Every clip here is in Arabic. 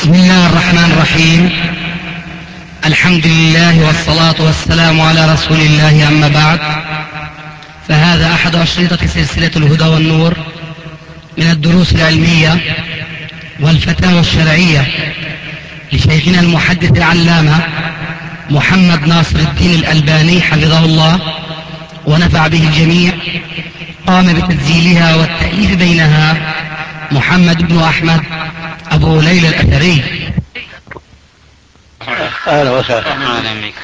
بسم الله الرحمن الرحيم. الحمد لله والصلاة والسلام على رسول الله، أما بعد، فهذا أحد أشرطة سلسلة الهدى والنور من الدروس العلمية والفتاوى الشرعية لشيخنا المحدث العلامة محمد ناصر الدين الألباني حفظه الله ونفع به الجميع. قام بتسجيلها والتأليف بينها محمد بن أحمد أبو ليلى الأثري. أهلا وسهلا. أهلا بك.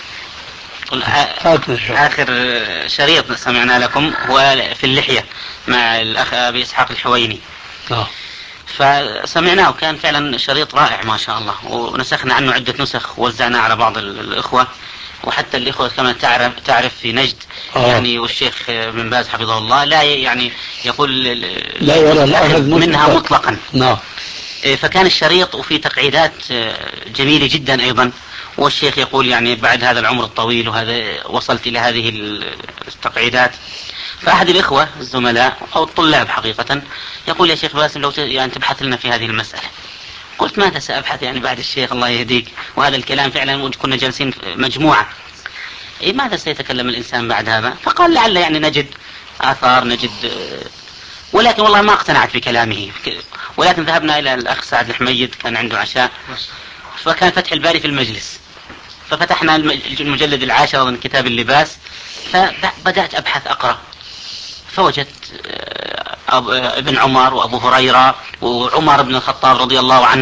آخر شريط سمعنا لكم هو في اللحية مع الأخ أبي إسحاق الحويني، فسمعناه وكان فعلا شريط رائع ما شاء الله، ونسخنا عنه عدة نسخ ووزعناه على بعض الإخوة، وحتى الإخوة كما تعرف في نجد يعني، والشيخ بن باز حفظه الله لا يعني يقول لا يرى الأخذ منها مطلقا. نعم. فكان الشريط وفي تقعيدات جميلة جدا أيضا، والشيخ يقول يعني بعد هذا العمر الطويل وهذا وصلت إلى هذه التقعيدات. فأحد الإخوة الزملاء أو الطلاب حقيقة يقول: يا شيخ باسم لو يعني تبحث لنا في هذه المسألة. قلت: ماذا سأبحث يعني بعد الشيخ الله يهديك، وهذا الكلام فعلا كنا جالسين مجموعة، ماذا سيتكلم الإنسان بعد هذا؟ فقال: لعل يعني نجد آثار، نجد، ولكن والله ما اقتنعت بكلامه. ولكن ذهبنا إلى الأخ سعد الحميد، كان عنده عشاء، فكان فتح الباري في المجلس، ففتحنا المجلد 10 من كتاب اللباس، فبدأت أبحث أقرأ، فوجدت ابن عمر وأبو هريرة وعمر بن الخطاب رضي الله عنه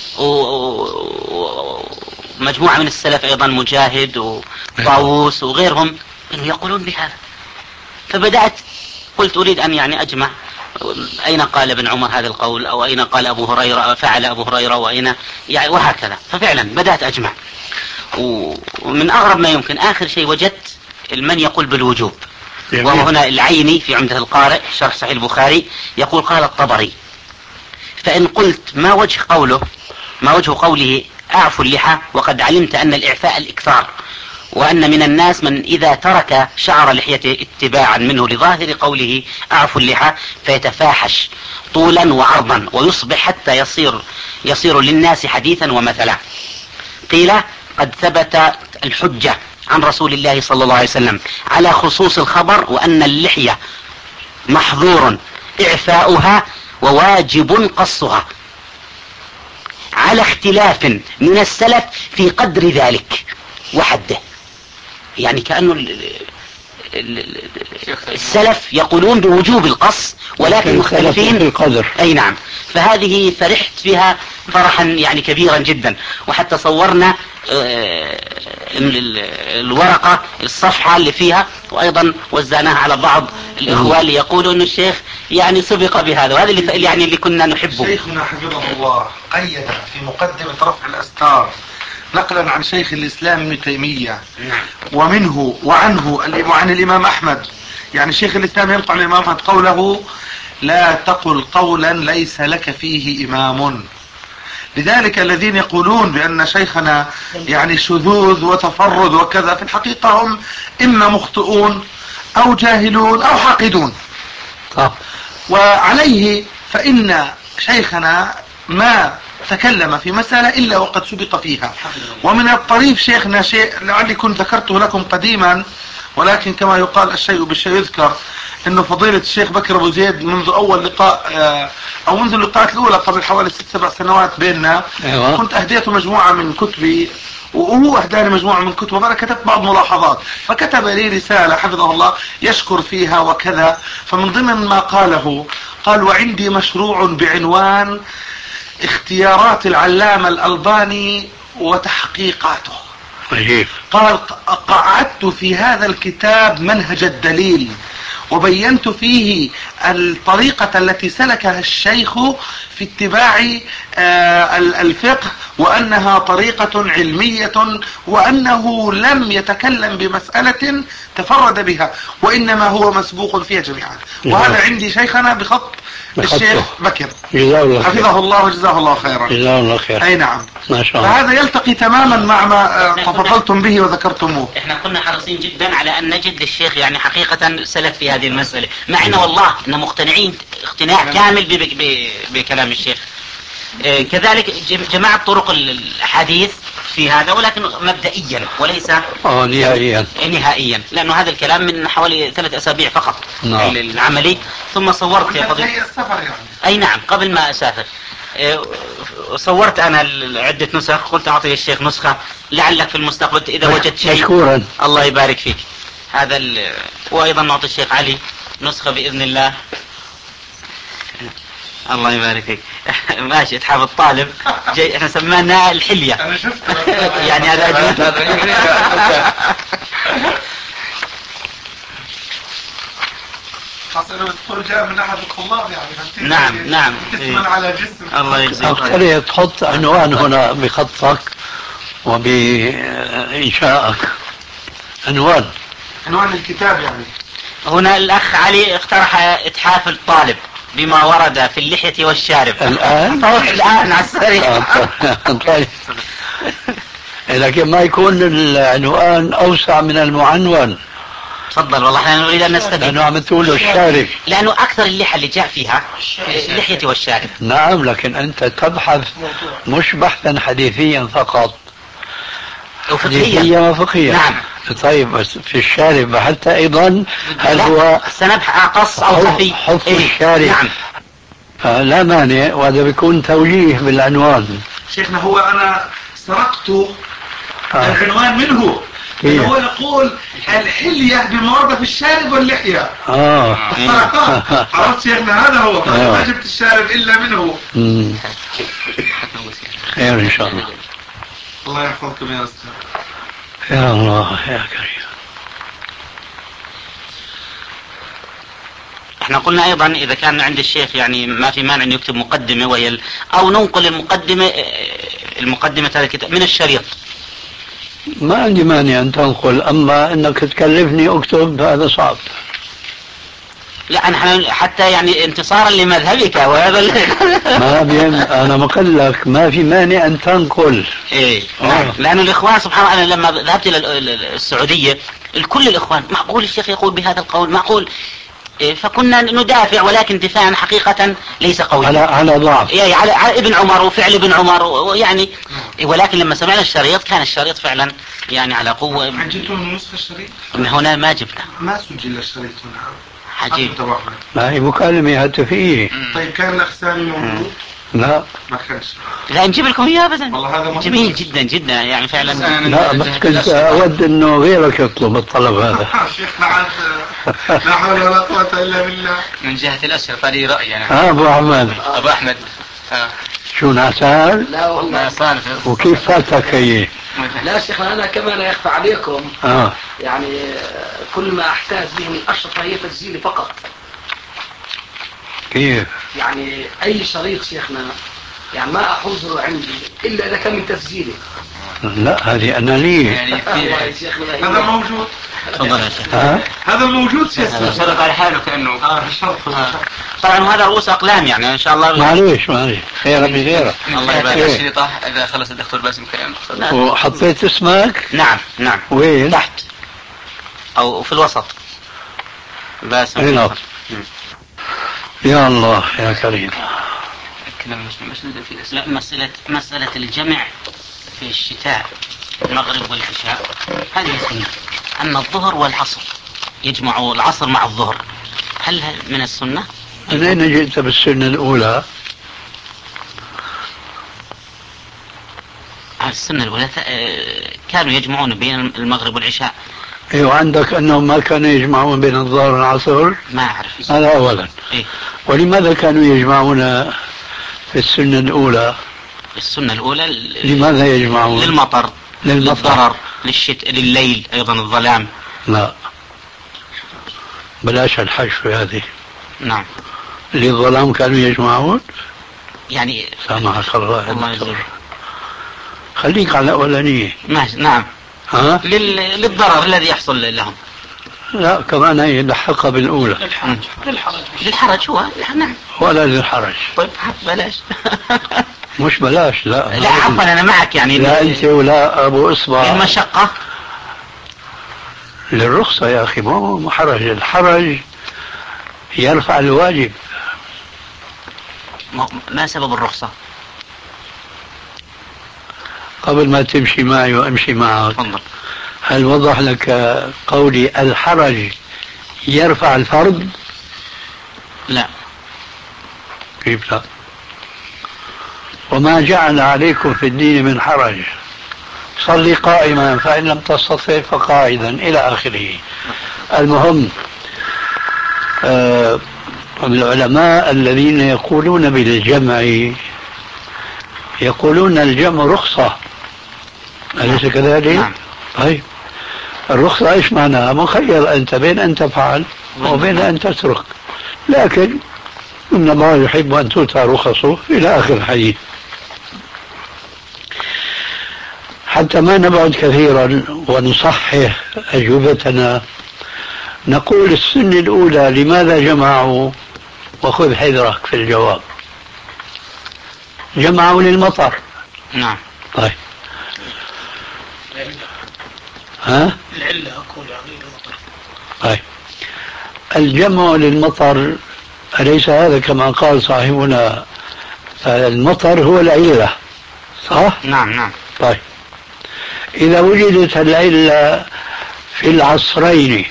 ومجموعة من السلف أيضا، مجاهد وطاووس وغيرهم، يقولون بهذا. فبدأت قلت أريد أن يعني أجمع أين قال ابن عمر هذا القول، أو أين قال أبو هريرة فعل أبو هريرة، وأين يعني، وهكذا. ففعلا بدأت أجمع، ومن أغرب ما يمكن آخر شيء وجدت من يقول بالوجوب، وهو هنا العيني في عمدة القارئ شرح صحيح البخاري يقول: قال الطبري. فإن قلت ما وجه قوله أعفوا اللحى، وقد علمت أن الإعفاء الإكثار، وأن من الناس من إذا ترك شعر لحيته اتباعا منه لظاهر قوله أعفوا اللحى فيتفاحش طولا وعرضا، ويصبح حتى يصير للناس حديثا ومثلا. قيل: قد ثبت الحجة عن رسول الله صلى الله عليه وسلم على خصوص الخبر، وأن اللحية محظور إعفاؤها وواجب قصها، على اختلاف من السلف في قدر ذلك وحده. يعني كأنه السلف يقولون بوجوب القص، ولكن مختلفين في القدر. أي نعم. فهذه فرحت فيها فرحا يعني كبيرا جدا، وحتى صورنا الورقة الصفحة اللي فيها، وأيضا وزعناها على بعض الإخوة اللي يقولوا أن الشيخ يعني سبق بهذا، وهذا اللي كنا نحبه. شيخنا حفظه الله قيد في مقدمة رفع الأستار نقلا عن شيخ الإسلام ابن تيمية ومنه وعنه وعن الإمام أحمد، يعني شيخ الإسلام ينقل عن الإمام أحمد قوله: لا تقل قولا ليس لك فيه إمام. لذلك الذين يقولون بأن شيخنا يعني شذوذ وتفرد وكذا، في الحقيقة هم إما مخطئون أو جاهلون أو حاقدون. وعليه فإن شيخنا ما تكلم في مسألة إلا وقد سبق فيها. ومن الطريف شيخنا شيء لعلي كنت ذكرته لكم قديما، ولكن كما يقال الشيء بالشيء يذكر، انه فضيلة الشيخ بكر ابو زيد منذ اول لقاء او منذ اللقاءات الاولى قبل حوالي 6-7 سنوات بيننا، كنت اهديته مجموعة من كتبي، وهو اهداني مجموعة من كتبه، فانا كتبت بعض ملاحظات، فكتب لي رسالة حفظه الله يشكر فيها وكذا. فمن ضمن ما قاله قال: وعندي مشروع بعنوان اختيارات العلامة الألباني وتحقيقاته. قال: قعدت في هذا الكتاب منهج الدليل، وبينت فيه الطريقة التي سلكها الشيخ في اتباع الفقه، وأنها طريقة علمية، وأنه لم يتكلم بمسألة تفرد بها، وإنما هو مسبوق فيها جميعا. وهذا عندي شيخنا بخط الشيخ بكر حفظه الله وجزاه الله خيرا. جزاه الله خير. أي نعم، ما شاء الله. فهذا يلتقي تماما مع ما تفضلتم به وذكرتموه. احنا كنا حريصين جدا على أن نجد للشيخ يعني حقيقة سلف في هذه المسألة، مع أنه والله إن مقتنعين اقتناع كامل بكلام الشيخ، كذلك جماعة طرق الحديث في هذا، ولكن مبدئيا وليس نهائيا، لأنه هذا الكلام من حوالي 3 أسابيع فقط. نعم. العملي. ثم صورت يا فضيلة السفر يعني. أي نعم، قبل ما أسافر صورت أنا عدة نسخ، قلت أعطي الشيخ نسخة لعلك في المستقبل إذا وجدت شيء. مشكورا. الله يبارك فيك. هذا وأيضا نعطي الشيخ علي نسخة بإذن الله. الله يبارك فيك. ماشي، اتحاب الطالب احنا سميناه الحلية. أنا شفت يعني هذا خاصة لو الدكتور جاء من أحد الطلاب يعني. نعم. جسما على جسم. الله يجزيك. أخليه تحط عنوان هنا بخطك وبإنشائك. عنوان الكتاب يعني. هنا الأخ علي اقترح إتحاف الطالب بما ورد في اللحية والشارب. الآن على السريع. طيب. لكن ما يكون العنوان أوسع من المعنون. تفضل، والله احنا نريد أن نستفيد. لأنه عم تقول له الشارب. لأنه أكثر اللحى اللي جاء فيها اللحية والشارب. نعم، لكن أنت تبحث مش بحثا حديثيا فقط، حديثيا وفقهيا. نعم. طيب، بس في الشارب حتى أيضا هل هو سنبحث أقص أو خفي؟ حفظ الشارب. نعم. لا مانع، وهذا بيكون توجيه بالعنوان. شيخنا هو أنا سرقت العنوان منه. هو يقول الحلية بما ورد في الشارب واللحية. عرفت شيخنا، هذا هو. ما جبت الشارب إلا منه. خير إن شاء الله. الله يحفظكم يا أستاذ. يا الله يا كريم. احنا قلنا ايضا اذا كان عند الشيخ يعني ما في مانع ان يكتب مقدمة وهي او ننقل المقدمة هذا الكتاب من الشريط. ما عندي مانع ان تنقل، اما انك تكلفني اكتب هذا صعب. لا انا حتى يعني انتصارا لمذهبك وهذا ما بين انا مقلك ما في مانع ان تنقل. ايه نعم. لانه الاخوان سبحان الله، انا لما ذهبت الى السعودية الكل الاخوان معقول الشيخ يقول بهذا القول، معقول. فكنا ندافع، ولكن دفاعا حقيقة ليس قويا على ضعف، يعني على ابن عمر وفعل ابن عمر ويعني. ولكن لما سمعنا الشريط كان الشريط فعلا يعني على قوة. عجبتوا من نسخة الشريط؟ من هنا ما جبنا، ما سجل الشريط هنا. عجيب. ما هي مكالمة هاتفية. طيب كان الأخ سامي موجود؟ لا ما كانش. لا نجيب لكم اياه ابدا. والله هذا جميل جدا جدا يعني فعلا. لا بس كنت اود انه غيرك يطلب الطلب هذا. شيخنا عاد لا حول ولا قوة الا بالله. من جهة الاشرف لي رأي يعني. ابو احمد. ابو احمد. شو نعسان؟ لا والله نعسان. وكيف فاتك هي؟ لا شيخنا انا كمان لا يخفى عليكم. يعني كل ما احتاج به من اشرطه هي تسجيلي فقط. كيف؟ يعني اي شريط شيخنا يعني ما احوزه عندي الا اذا كان من تسجيلي. لا هذه انانية. يعني هذا موجود. تفضل يا شيخ. هذا موجود شيخنا. شرط على حاله كأنه. طبعا هذا رؤوس اقلام يعني ان شاء الله. معليش خير بغيره. الله يبارك فيك. الشريطة اذا خلص الدكتور باسم كلام. وحطيت اسمك؟ نعم. وين؟ تحت او في الوسط. باسم. هنا. يا الله يا كريم. لا مسألة الجمع في الشتاء المغرب والعشاء هذه سنة. أما الظهر والعصر يجمع العصر مع الظهر، هل من السنة؟ من أين جئت بالسنة الأولى؟ السنة الأولى كانوا يجمعون بين المغرب والعشاء. ايوه، عندك انهم ما كانوا يجمعون بين الظهر والعصر؟ ما اعرف هذا اولا. إيه؟ ولماذا كانوا يجمعون في السنة الاولى؟ السنة الاولى لماذا يجمعون؟ للمطر، للضرر، لليل ايضا الظلام. لا بلاش الحشو هذه. نعم. للظلام كانوا يجمعون يعني. سامحك الله. الله يجزيك. خليك على الاولانية. ماشي. نعم. للضرر الذي يحصل لهم. لا كمان هي لحقها بالأولى. للحرج هو. نعم. ولا للحرج. طيب بلاش. مش بلاش. لا عفوا أنا معك يعني. لا أنت ولا أبو إصبع. المشقة. للرخصة يا أخي، مو حرج. الحرج يرفع الواجب. ما سبب الرخصة؟ قبل ما تمشي معي وامشي معك، هل وضح لك قولي الحرج يرفع الفرض؟ لا. كيف لا؟ وما جعل عليكم في الدين من حرج، صلي قائما فإن لم تستطع فقاعدا إلى آخره. المهم العلماء الذين يقولون بالجمع يقولون الجمع رخصة، أليس كذلك؟ نعم. طيب الرخصة ايش معناها؟ مخير انت بين ان تفعل وبين ان تترك، لكن ان الله يحب ان تؤتى رخصه الى اخر الحديث. حتى ما نبعد كثيرا ونصحح اجوبتنا، نقول السنة الاولى لماذا جمعوا؟ وخذ حذرك في الجواب. جمعوا للمطر. نعم. طيب ها؟ العلة أقول يعني المطر. طيب الجمع للمطر أليس هذا كما قال صاحبنا المطر هو العلة صح؟ نعم نعم. طيب إذا وجدت العلة في العصرين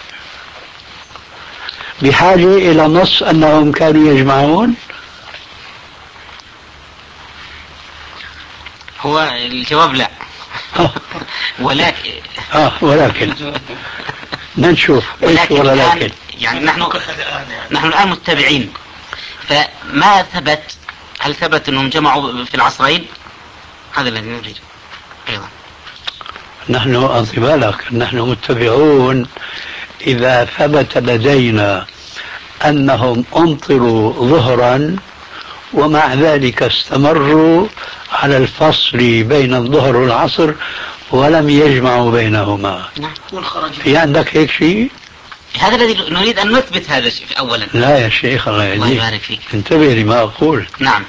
بحاجة إلى نص أنهم كانوا يجمعون؟ هو الجواب لا. ولكن نشوف ايش ولكن يعني نحن الآن متبعين، فما ثبت. هل ثبت أنهم جمعوا في العصرين؟ هذا الذي نريد أيضا. نحن أنصبالك نحن متبعون إذا ثبت لدينا أنهم أمطروا ظهرا ومع ذلك استمروا على الفصل بين الظهر والعصر ولم يجمعوا بينهما. في عندك هيك شيء؟ هذا الذي نريد أن نثبت هذا الشيء أولا. لا يا شيخ الله يبارك فيك، انتبه لما أقول. نعم.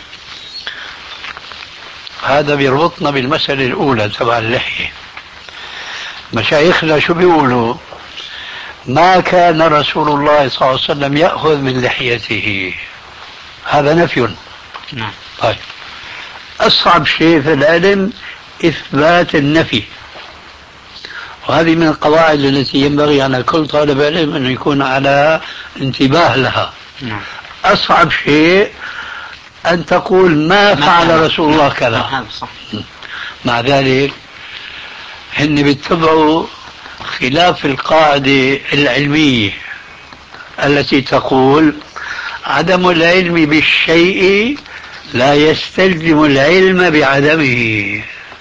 هذا بيربطنا بالمسألة الأولى تبع اللحية. مشايخنا شو بيقولوا؟ ما كان رسول الله صلى الله عليه وسلم يأخذ من لحيته، هذا نفي. نعم. طيب أصعب شيء في العلم إثبات النفي، وهذه من القواعد التي ينبغي على كل طالب علم أن يكون على انتباه لها. نعم. أصعب شيء أن تقول ما فعل رسول الله كذا. مع ذلك هن بيتبعوا خلاف القاعدة العلمية التي تقول عدم العلم بالشيء لا يستلزم العلم بعدمه.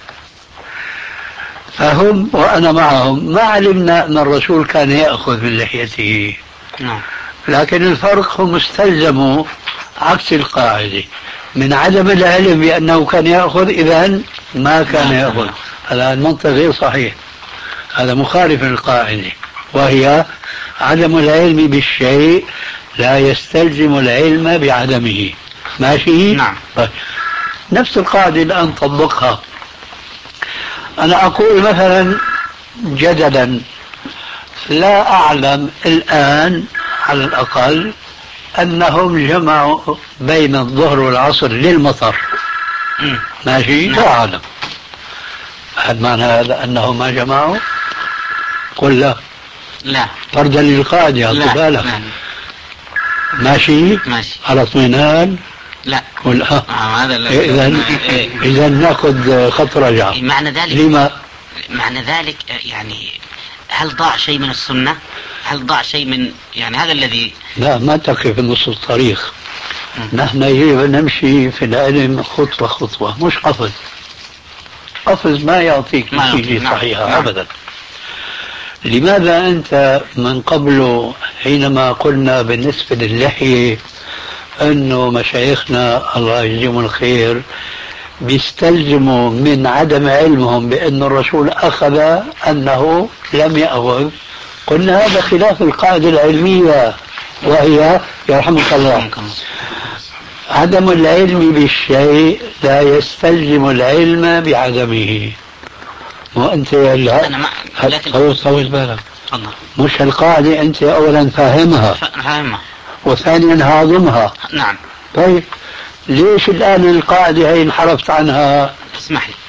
فهم وأنا معهم ما علمنا أن الرسول كان يأخذ من لحيته، لكن الفرق هم استلزموا عكس القاعدة من عدم العلم بأنه كان يأخذ، إذن ما كان يأخذ. هذا المنطق غير صحيح، هذا مخالف للقاعدة، وهي عدم العلم بالشيء لا يستلزم العلم بعدمه. ماشي؟ نعم. طيب. نفس القاعدة الآن طبقها. أنا أقول مثلا جدلا لا أعلم الآن على الأقل أنهم جمعوا بين الظهر والعصر للمطر. ماشي؟ لا أعلم. هل معنى هذا أنهم ما جمعوا؟ قل لا. لا. فردا للقاعدة بالك. ماشي؟ ماشي. على اطمئنان؟ لا. قل هذا لا. إذا نأخذ خط رجعة. معنى ذلك لما؟ معنى ذلك يعني هل ضاع شيء من السنة؟ هل ضاع شيء من يعني هذا الذي؟ لا، ما تقف في نص الطريق. نحن يجب أن نمشي في العلم خطوة خطوة، مش قفز. قفز ما يعطيك نتيجة صحيحة أبدا. لماذا أنت من قبل حينما قلنا بالنسبة للحية أنه مشايخنا الله يجزيهم الخير بيستلزموا من عدم علمهم بأن الرسول أخذ أنه لم يأخذ؟ قلنا هذا خلاف القاعدة العلمية، وهي يرحمك الله عدم العلم بالشيء لا يستلزم العلم بعدمه. وأنت طول بالك، مش القاعدة أنت أولا فاهمها وثانيا هاضمها. نعم. طيب ليش الآن القاعدة هي انحرفت عنها؟ اسمح لي.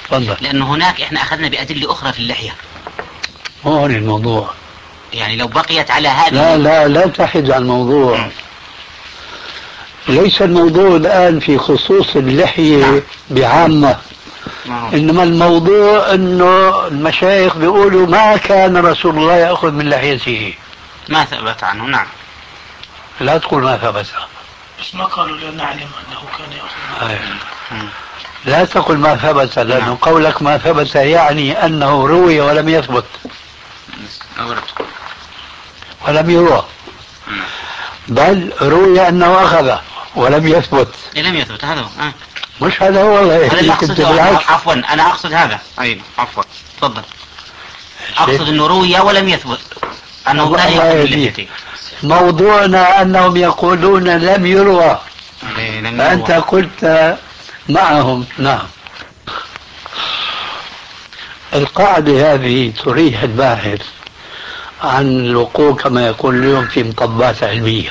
تفضل. لأنه هناك إحنا أخذنا بأدلة أخرى في اللحية. هون الموضوع. يعني لو بقيت على هذه لا تحد عن الموضوع. ليس الموضوع الآن في خصوص اللحية بعامة. إنما الموضوع أنه المشايخ بيقولوا ما كان رسول الله يأخذ من لحيته. ما ثبت عنه. نعم. لا تقول ما ثبت. بس ما قالوا لا نعلم أنه كان يأخذ. لا تقل ما ثبت، لأنه قولك ما ثبت يعني أنه روي ولم يثبت ولم يروى، بل روي أنه أخذ ولم يثبت. لم يثبت. هذا هو. مش هذا هو والله. هذا اللي أقصده. عفوا أنا أقصد هذا. أيوة عفوا تفضل. أقصد أنه روي ولم يثبت أنه كان يأخذ من لحيته. موضوعنا أنهم يقولون لم يروى، فأنت قلت معهم. نعم. القاعدة هذه تريح الباحث عن الوقوع كما يقول اليوم في مطبات علمية.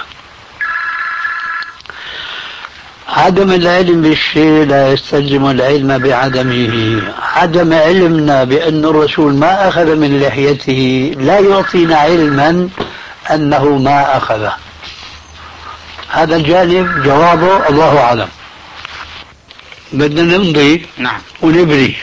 عدم العلم بالشيء لا يستلزم العلم بعدمه. عدم علمنا بأن الرسول ما أخذ من لحيته لا يعطينا علما أنه ما أخذ. هذا الجانب جوابه الله أعلم. بدنا نمضي. نعم. ونبري.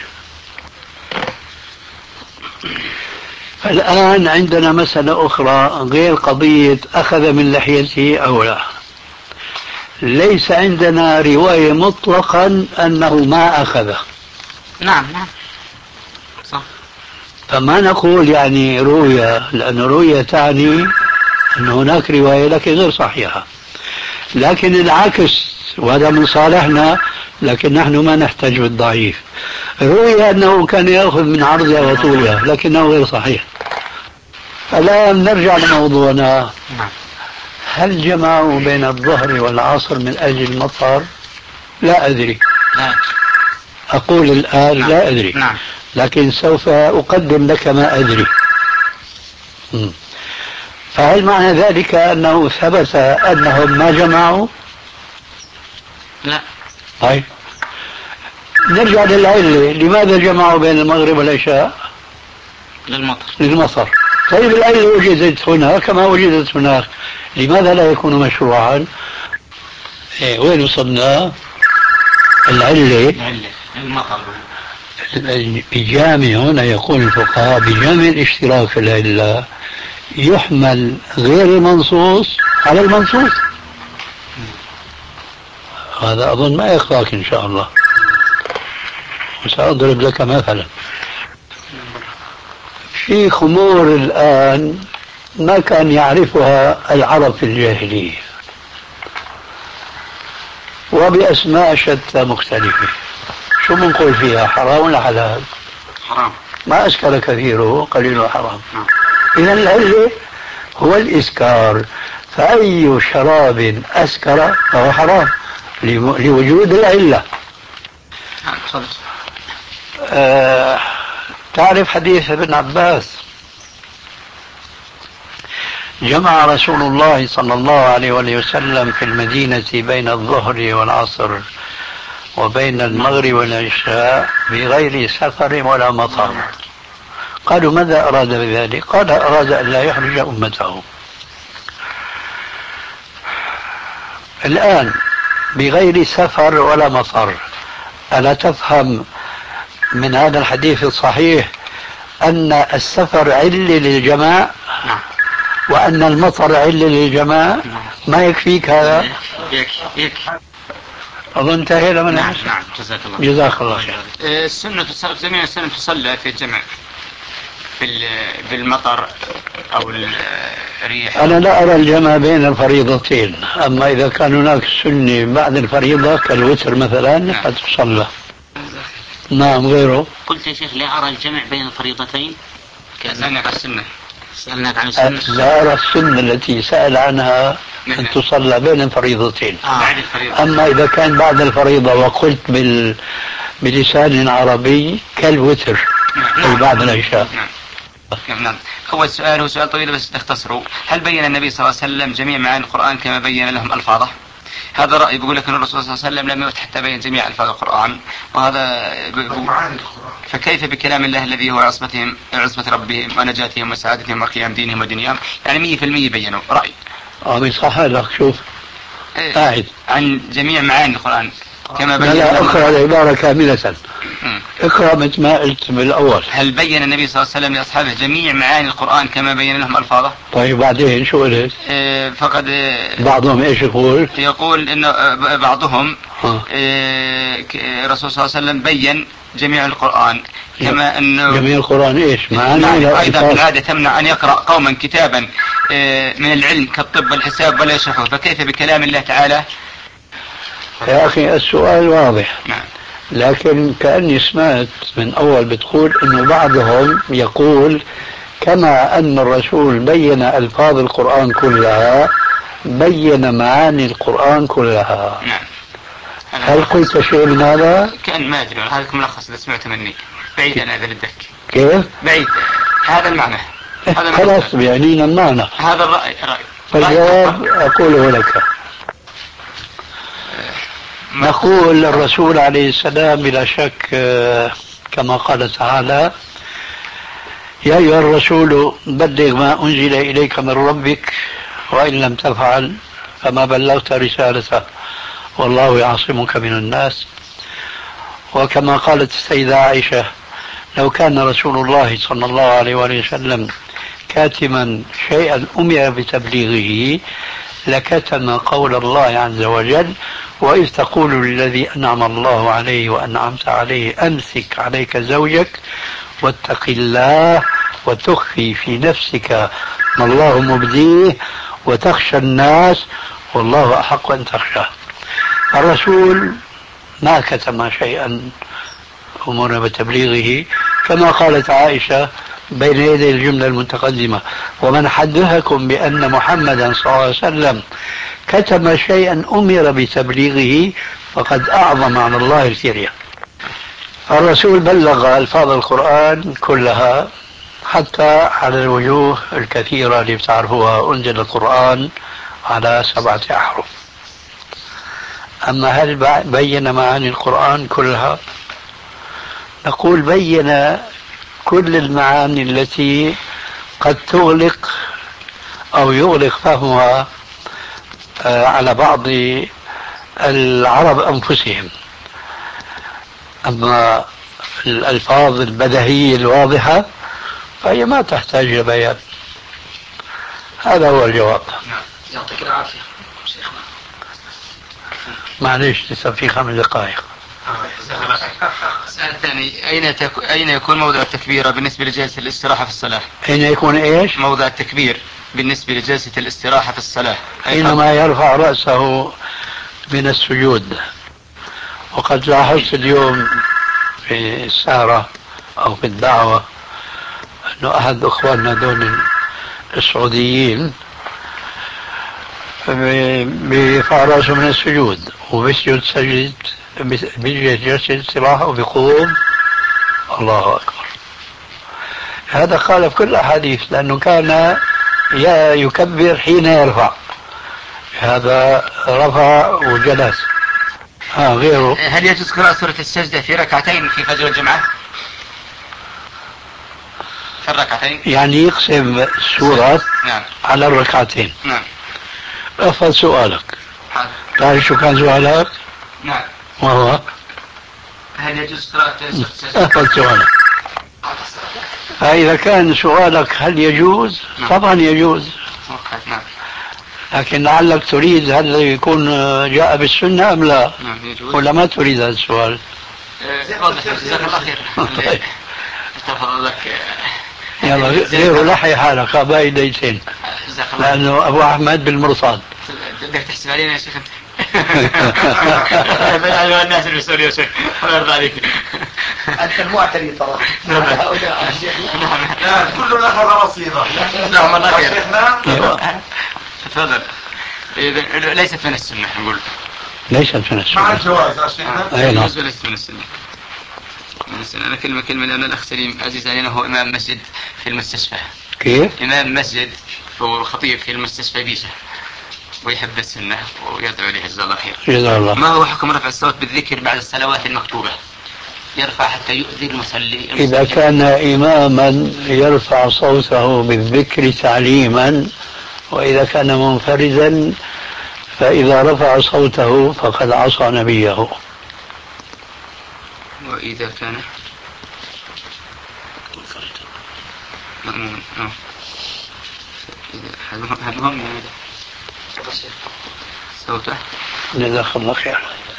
الآن عندنا مسألة أخرى غير قضية أخذ من لحيته أو لا. ليس عندنا رواية مطلقا أنه ما أخذ. نعم صح. فما نقول يعني رؤية، لأن رؤية تعني أن هناك رواية لكن غير صحيحة. لكن العكس، وهذا من صالحنا، لكن نحن ما نحتاج بالضعيف. رؤية أنه كان يأخذ من عرضها وطولها لكنه غير صحيح. الآن نرجع لموضوعنا. هل جمعوا بين الظهر والعصر من أجل المطر؟ لا أدري. أقول الآن لا أدري. لكن سوف أقدم لك ما أدري. فهل معنى ذلك أنه ثبت أنهم ما جمعوا؟ لا. طيب نرجع للعلة. لماذا جمعوا بين المغرب والعشاء؟ للمطر. طيب العلة وجدت هنا كما وجدت هناك، لماذا لا يكون مشروعا؟ وين وصلنا؟ العلة المطر. بجامع هنا يقول الفقهاء بجامع الاشتراك في العلة يحمل غير المنصوص على المنصوص. هذا أظن ما يخفاك إن شاء الله، وسأضرب لك مثلا. في خمور الآن ما كان يعرفها العرب في الجاهلية وبأسماء شتى مختلفة. شو بنقول فيها؟ حرام ولا حلال؟ حرام. ما أسكر كثيره قليله حرام. إذن العلة هو الإسكار، فأي شراب أسكر فهو حرام لوجود العلة. تعرف حديث ابن عباس؟ جمع رسول الله صلى الله عليه وسلم في المدينة بين الظهر والعصر وبين المغرب والعشاء بغير سفر ولا مطر. قالوا ماذا أراد بذلك؟ قال أراد أن لا يحرج أمته. الآن بغير سفر ولا مطر، ألا تفهم من هذا الحديث الصحيح أن السفر علة للجماع وأن المطر علة للجماع؟ ما يكفيك هذا؟ يكفي. أظن انتهينا من نعم. جزاك الله خير. السنة جميع السنة تصلى في الجمع بالمطر أو الريح. أنا لا أرى الجمع بين الفريضتين، أما إذا كان هناك سنة بعد الفريضة كالوتر مثلا فتصلى. نعم. غيره؟ قلت يا شيخ لا أرى الجمع بين الفريضتين. سألناك عن السنة. لا أرى السنة التي سأل عنها أن تصلى بين الفريضتين. بعد الفريضة. أما إذا كان بعد الفريضة وقلت بلسان عربي كالوتر أي بعد العشاء. نعم. أول سؤال هو سؤال طويل بس نختصره. هل بين النبي صلى الله عليه وسلم جميع معاني القرآن كما بين لهم ألفاظه؟ هذا رأي بيقول لك أن الرسول صلى الله عليه وسلم لم يمت حتى بين جميع ألفاظ القرآن، وهذا فكيف بكلام الله الذي هو عصمة ربهم ونجاتهم وسعادتهم وقيام دينهم ودنياهم؟ يعني 100% بينوا رأي. صح لك شوف قاعد عن جميع معاني القرآن كما بين. لا اقرأ العبارة كاملة. اقرأ مثل ما قلت بالأول. هل بين النبي صلى الله عليه وسلم لأصحابه جميع معاني القرآن كما بين لهم ألفاظه؟ طيب بعدين شو قلت؟ فقد بعضهم ايش يقول؟ يقول إن بعضهم الرسول صلى الله عليه وسلم بين جميع القرآن كما أنه جميع القرآن ايش معاني؟ أيضا العادة تمنع أن يقرأ قوما كتابا من العلم كالطب والحساب ولا يشرحه، فكيف بكلام الله تعالى؟ يا أخي السؤال واضح. نعم. لكن كأني سمعت من أول بتقول إنه بعضهم يقول كما أن الرسول بين ألفاظ القرآن كلها بين معاني القرآن كلها. نعم. هل قلت شيء من هذا؟ كأن ما أدري، هذا ملخص إذا سمعت مني. بعيد عن هذا الدك. كيف؟ بعيد. هذا المعنى. خلاص بيعنينا المعنى. هذا الرأي. فالجواب أقوله لك. نقول الرسول عليه السلام بلا شك كما قال تعالى: يا أيها الرسول بلغ ما أنزل إليك من ربك وإن لم تفعل فما بلغت رسالته والله يعصمك من الناس. وكما قالت السيدة عائشة: لو كان رسول الله صلى الله عليه وسلم كاتما شيئا أمر بتبليغه لكتم قول الله عز وجل: وإذ تقول للذي أنعم الله عليه وأنعمت عليه أمسك عليك زوجك واتق الله وتخفي في نفسك ما الله مبديه وتخشى الناس والله أحق أن تخشاه. الرسول ما كتم شيئا أمر بتبليغه، كما قالت عائشة بين يدي الجملة المتقدمة: ومن حدثكم بأن محمدا صلى الله عليه وسلم كتم شيئا أمر بتبليغه فقد أعظم على الله الكريم. الرسول بلغ ألفاظ القرآن كلها حتى على الوجوه الكثيرة اللي بتعرفوها. أنزل القرآن على 7 أحرف. أما هل بين معاني القرآن كلها؟ نقول بين كل المعاني التي قد تغلق أو يغلق فهمها على بعض العرب أنفسهم. أما الألفاظ البديهية الواضحة فهي ما تحتاج إلى بيان. هذا هو الجواب. يعطيك العافية شيخنا. معليش لسه في 5 دقائق. السؤال الثاني: أين يكون موضع التكبير بالنسبة لجلسة الاستراحة في الصلاة؟ أين يكون إيش؟ موضع التكبير بالنسبة لجلسة الاستراحة في الصلاة. حينما يرفع رأسه من السجود. وقد لاحظت اليوم في السهرة أو في الدعوة أنه أحد أخواننا دون السعوديين بيرفع رأسه من السجود وبيسجد سجد بيجي جلسة استراحة وبيقوم الله أكبر. هذا خالف كل الأحاديث لأنه كان يكبر حين يرفع، هذا رفع وجلس. غيره. هل يجوز قراءة سورة السجدة في ركعتين في فجر الجمعة؟ في الركعتين يعني يقسم السورة نعم. على الركعتين. نعم. أفضل سؤالك. تعرف شو كان سؤالك؟ نعم. وهو هل يجوز قراءة سورة السجدة؟ أفضل سؤالك. فإذا كان سؤالك هل يجوز؟ نعم. طبعا يجوز. نعم. لكن لعلك تريد هل يكون جاء بالسنة أم لا؟ نعم يجوز. ولا ما تريد هذا السؤال؟ واضح. جزاك الله خير. طيب. تفضل لك. يلا غيره لحي حالك باقي دقيقتين لأنه أبو أحمد بالمرصاد. بدك تحسب علينا يا شيخ أنت. الناس اللي بيسألوا يا شيخ الله يرضى عليك. أنت المعتري ترى. نعم. كلنا أخذ رصيدة. نعم الله خير. تفضل. ليست من السنة نقول. ليست من السنة. مع الجواز يا شيخنا. ليست من السنة. أنا كلمة لأن الأخ سليم عزيز علينا هو إمام مسجد في المستشفى. كيف؟ إمام مسجد هو خطيب في المستشفى بيشة. ويحب السنة ويدعو إليه جزاه الله خير. جزاه الله. ما هو حكم رفع الصوت بالذكر بعد الصلوات المكتوبة؟ يرفع حتى يؤذي المصلي. إذا كان إماما يرفع صوته بالذكر تعليما، وإذا كان منفردا فإذا رفع صوته فقد عصى نبيه. وإذا كان مأمون هم صوته جزاك الله خير.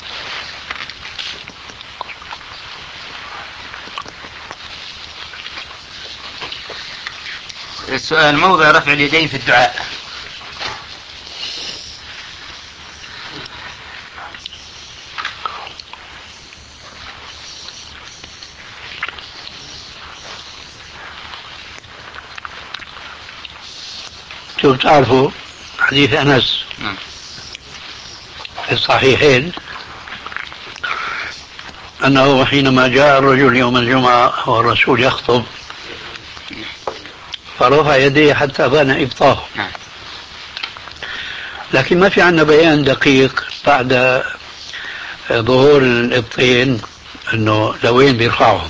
السؤال: موضع رفع اليدين في الدعاء. شوف، تعرفوا حديث أنس في الصحيحين أنه حينما جاء الرجل يوم الجمعة والرسول يخطب فرفع يديه حتى بان إبطاه، لكن ما في عندنا بيان دقيق بعد ظهور الإبطين أنه لوين بيرفعهم.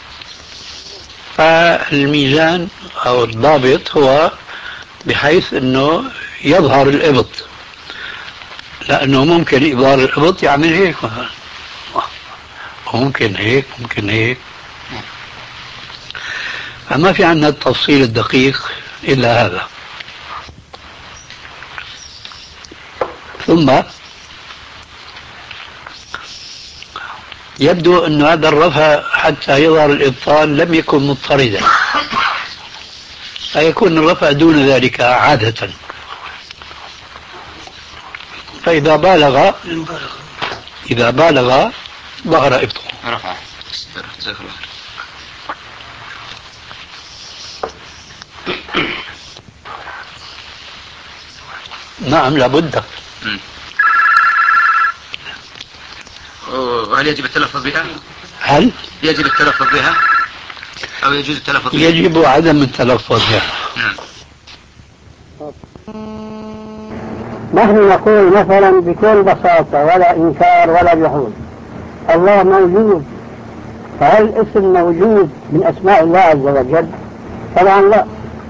فالميزان أو الضابط هو بحيث أنه يظهر الإبط، لأنه ممكن إظهار الإبط يعمل هيك مثلا، وممكن هيك ممكن هيك، فما في عندنا التفصيل الدقيق إلا هذا. ثم يبدو أن هذا الرفع حتى يظهر الإبطال لم يكن مضطردا، فيكون الرفع دون ذلك عادة، فإذا بالغ ظهر إبطال. رفع. نعم لابد. وهل يجب التلفظ بها؟ هل يجب التلفظ بها أو يجوز التلفظ بها؟ يجب عدم التلفظ بها. نحن نقول مثلا بكل بساطة ولا إنكار ولا جحود: الله موجود. فهل اسم موجود من أسماء الله عز وجل؟ طبعا لا.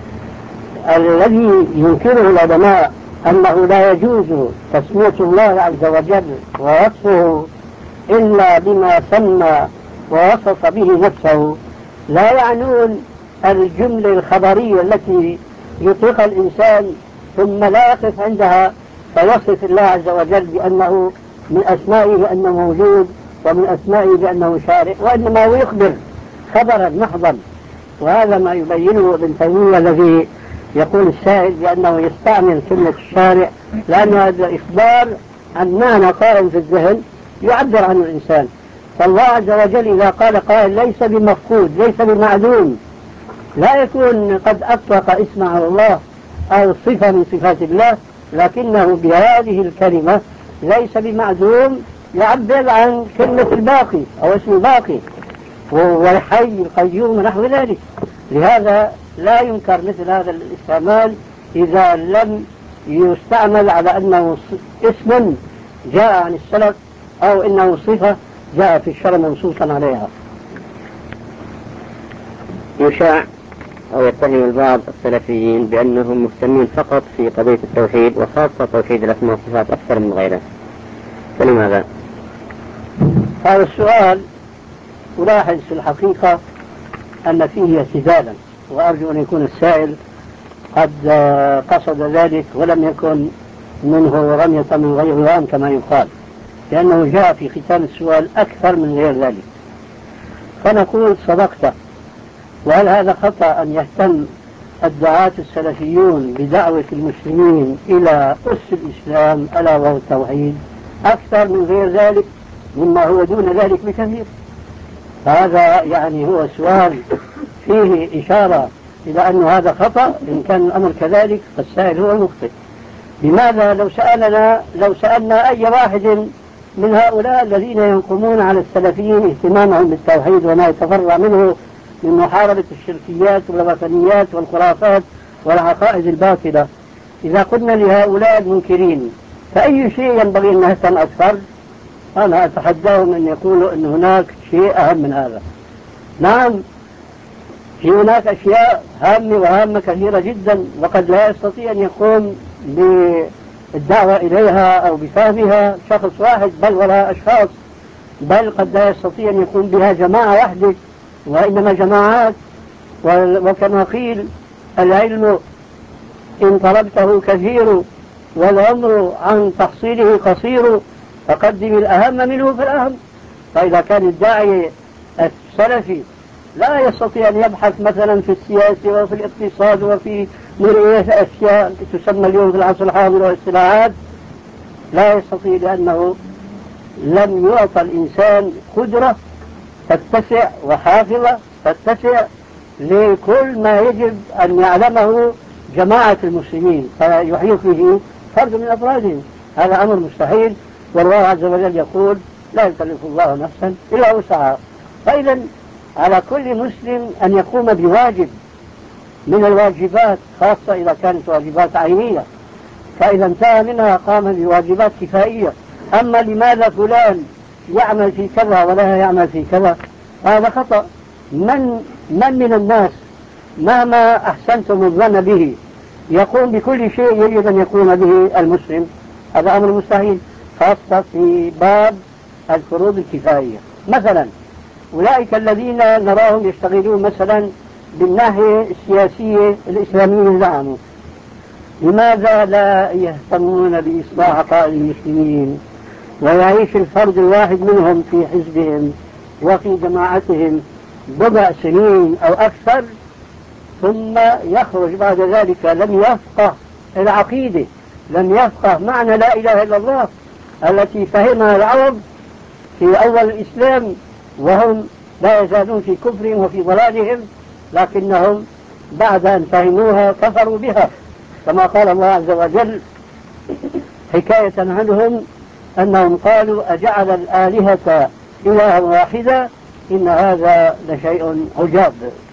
الذي ينكره العلماء أنه لا يجوز تسمية الله عز وجل ووصفه إلا بما سمى ووصف به نفسه لا يعنون الجملة الخبرية التي يطلقها الإنسان ثم لا يقف عندها فيصف الله عز وجل بأنه من أسمائه أنه موجود ومن أسمائه بأنه شارع، وإنما هو يخبر خبرا محضا. وهذا ما يبينه ابن تيمية الذي يقول السائل بأنه يستعمل كلمة الشارع لأن هذا إخبار عن معنى قائم في الذهن يعبر عنه الإنسان. فالله عز وجل إذا قال قائل ليس بمفقود ليس بمعدوم، لا يكون قد أطلق اسمه على الله أو صفة من صفات الله، لكنه بهذه الكلمة ليس بمعدوم يعبر عن كلمة الباقي أو اسم الباقي والحي القيوم ونحو ذلك. لهذا لا ينكر مثل هذا الاستعمال إذا لم يستعمل على أنه اسم جاء عن السلف أو إنه صفة جاء في الشرع منصوصا عليها. يشاع أو يتهم البعض السلفيين بأنهم مهتمين فقط في قضية التوحيد وخاصة توحيد الأسماء والصفات أكثر من غيره، فلماذا؟ هذا السؤال ألاحظ في الحقيقة أن فيه اعتدالا، وأرجو أن يكون السائل قد قصد ذلك ولم يكن منه رمية من غير رام كما يقال، لأنه جاء في ختام السؤال أكثر من غير ذلك. فنقول صدقت. وهل هذا خطأ أن يهتم الدعاة السلفيون بدعوة المسلمين إلى أس الإسلام ألا وهو التوحيد أكثر من غير ذلك مما هو دون ذلك بكثير؟ هذا يعني هو سؤال فيه إشارة إلى أن هذا خطأ. إن كان الأمر كذلك فالسائل هو المخطئ. لماذا لو سألنا أي واحد من هؤلاء الذين ينقمون على السلفيين اهتمامهم بالتوحيد وما يتفرع منه من محاربة الشركيات والوثنيات والخرافات والعقائد الباطلة، إذا قلنا لهؤلاء المنكرين فأي شيء ينبغي أن نهتم أكثر؟ أنا أتحداهم أن يقولوا أن هناك شيء أهم من هذا. نعم، في هناك أشياء هامة وهامة كثيرة جدا، وقد لا يستطيع أن يقوم بالدعوة إليها أو بفهمها شخص واحد بل ولا أشخاص، بل قد لا يستطيع أن يقوم بها جماعة واحدة، وإنما جماعات. وكما قيل العلم إن طلبته كثير والعمر عن تحصيله قصير، فقدم الأهم منه فالأهم. فإذا كان الداعي السلفي لا يستطيع أن يبحث مثلا في السياسة وفي الاقتصاد وفي أشياء تسمى اليوم في العصر الحاضر والاصطلاحات، لا يستطيع، لأنه لم يعطى الإنسان قدرة تتسع وحافظة تتسع لكل ما يجب أن يعلمه جماعة المسلمين فيحيط به فرد من أفرادهم. هذا أمر مستحيل، والله عز وجل يقول لا يكلف الله نفسا إلا وسعها. فإذا على كل مسلم أن يقوم بواجب من الواجبات، خاصة إذا كانت واجبات عينية، فإذا انتهى منها قام بواجبات كفائية. أما لماذا فلان يعمل في كذا ولا يعمل في كذا، هذا خطأ. من الناس مهما أحسنتم الظن به يقوم بكل شيء يجب أن يقوم به المسلم؟ هذا أمر مستحيل، خاصة في باب الفروض الكفائية. مثلا أولئك الذين نراهم يشتغلون مثلا بالناحية السياسية الإسلامية زعموا، لماذا لا يهتمون بإصلاح عقائد المسلمين ويعيش الفرد الواحد منهم في حزبهم وفي جماعتهم بضع سنين أو أكثر ثم يخرج بعد ذلك لم يفقه العقيدة، لم يفقه معنى لا إله إلا الله التي فهمها العرب في أول الإسلام، وهم لا يزالون في كفرهم وفي ضلالهم، لكنهم بعد أن فهموها كفروا بها، كما قال الله عز وجل حكاية عنهم أنهم قالوا أجعل الآلهة إلها واحدا إن هذا لشيء عجاب.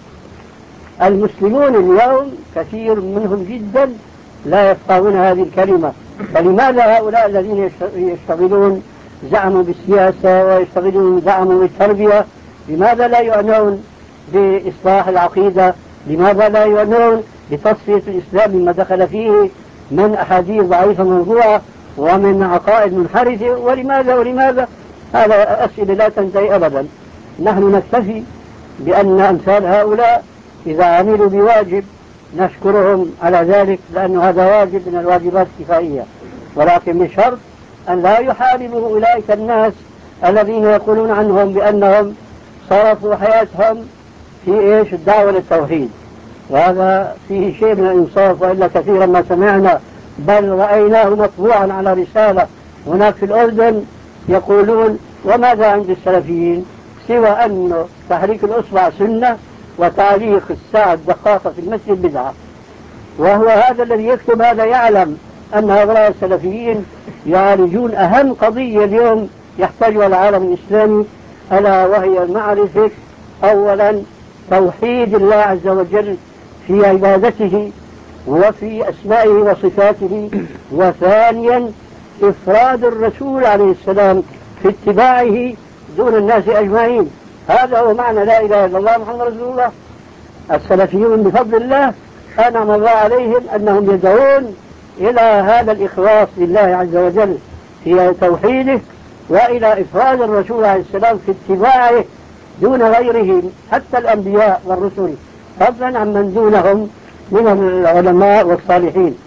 المسلمون اليوم كثير منهم جدا لا يفقهون هذه الكلمة. فلماذا هؤلاء الذين يشتغلون زعموا بالسياسة ويشتغلون زعموا بالتربية لماذا لا يعنون بإصلاح العقيدة؟ لماذا لا يعنون بتصفية الإسلام مما دخل فيه من أحاديث ضعيفة موضوعة ومن عقائد منحرفة؟ ولماذا هذا أسئلة لا تنتهي أبدا. نحن نكتفي بأن أمثال هؤلاء إذا عملوا بواجب نشكرهم على ذلك، لأن هذا واجب من الواجبات الكفائية، ولكن بشرط أن لا يحاربوا أولئك الناس الذين يقولون عنهم بأنهم صرفوا حياتهم في الدعوة للتوحيد. وهذا فيه شيء من الإنصاف، وإلا كثيرا ما سمعنا بل رأيناه مطبوعا على رسالة هناك في الأردن يقولون وماذا عند السلفيين سوى أن تحريك الأصبع سنة وتعليق الساعة الدقاقة في المسجد بدعة. وهو هذا الذي يكتب هذا يعلم أن هؤلاء السلفيين يعالجون أهم قضية اليوم يحتاجها العالم الإسلامي، ألا وهي معرفة أولا توحيد الله عز وجل في عبادته وفي أسمائه وصفاته، وثانيا إفراد الرسول عليه السلام في اتباعه دون الناس أجمعين. هذا هو معنى لا إله إلا الله محمد رسول الله. السلفيون بفضل الله أنعم الله عليهم أنهم يدعون إلى هذا الإخلاص لله عز وجل في توحيده وإلى إفراد الرسول عليه السلام في اتباعه دون غيرهم حتى الأنبياء والرسل، فضلا عن من دونهم من العلماء والصالحين.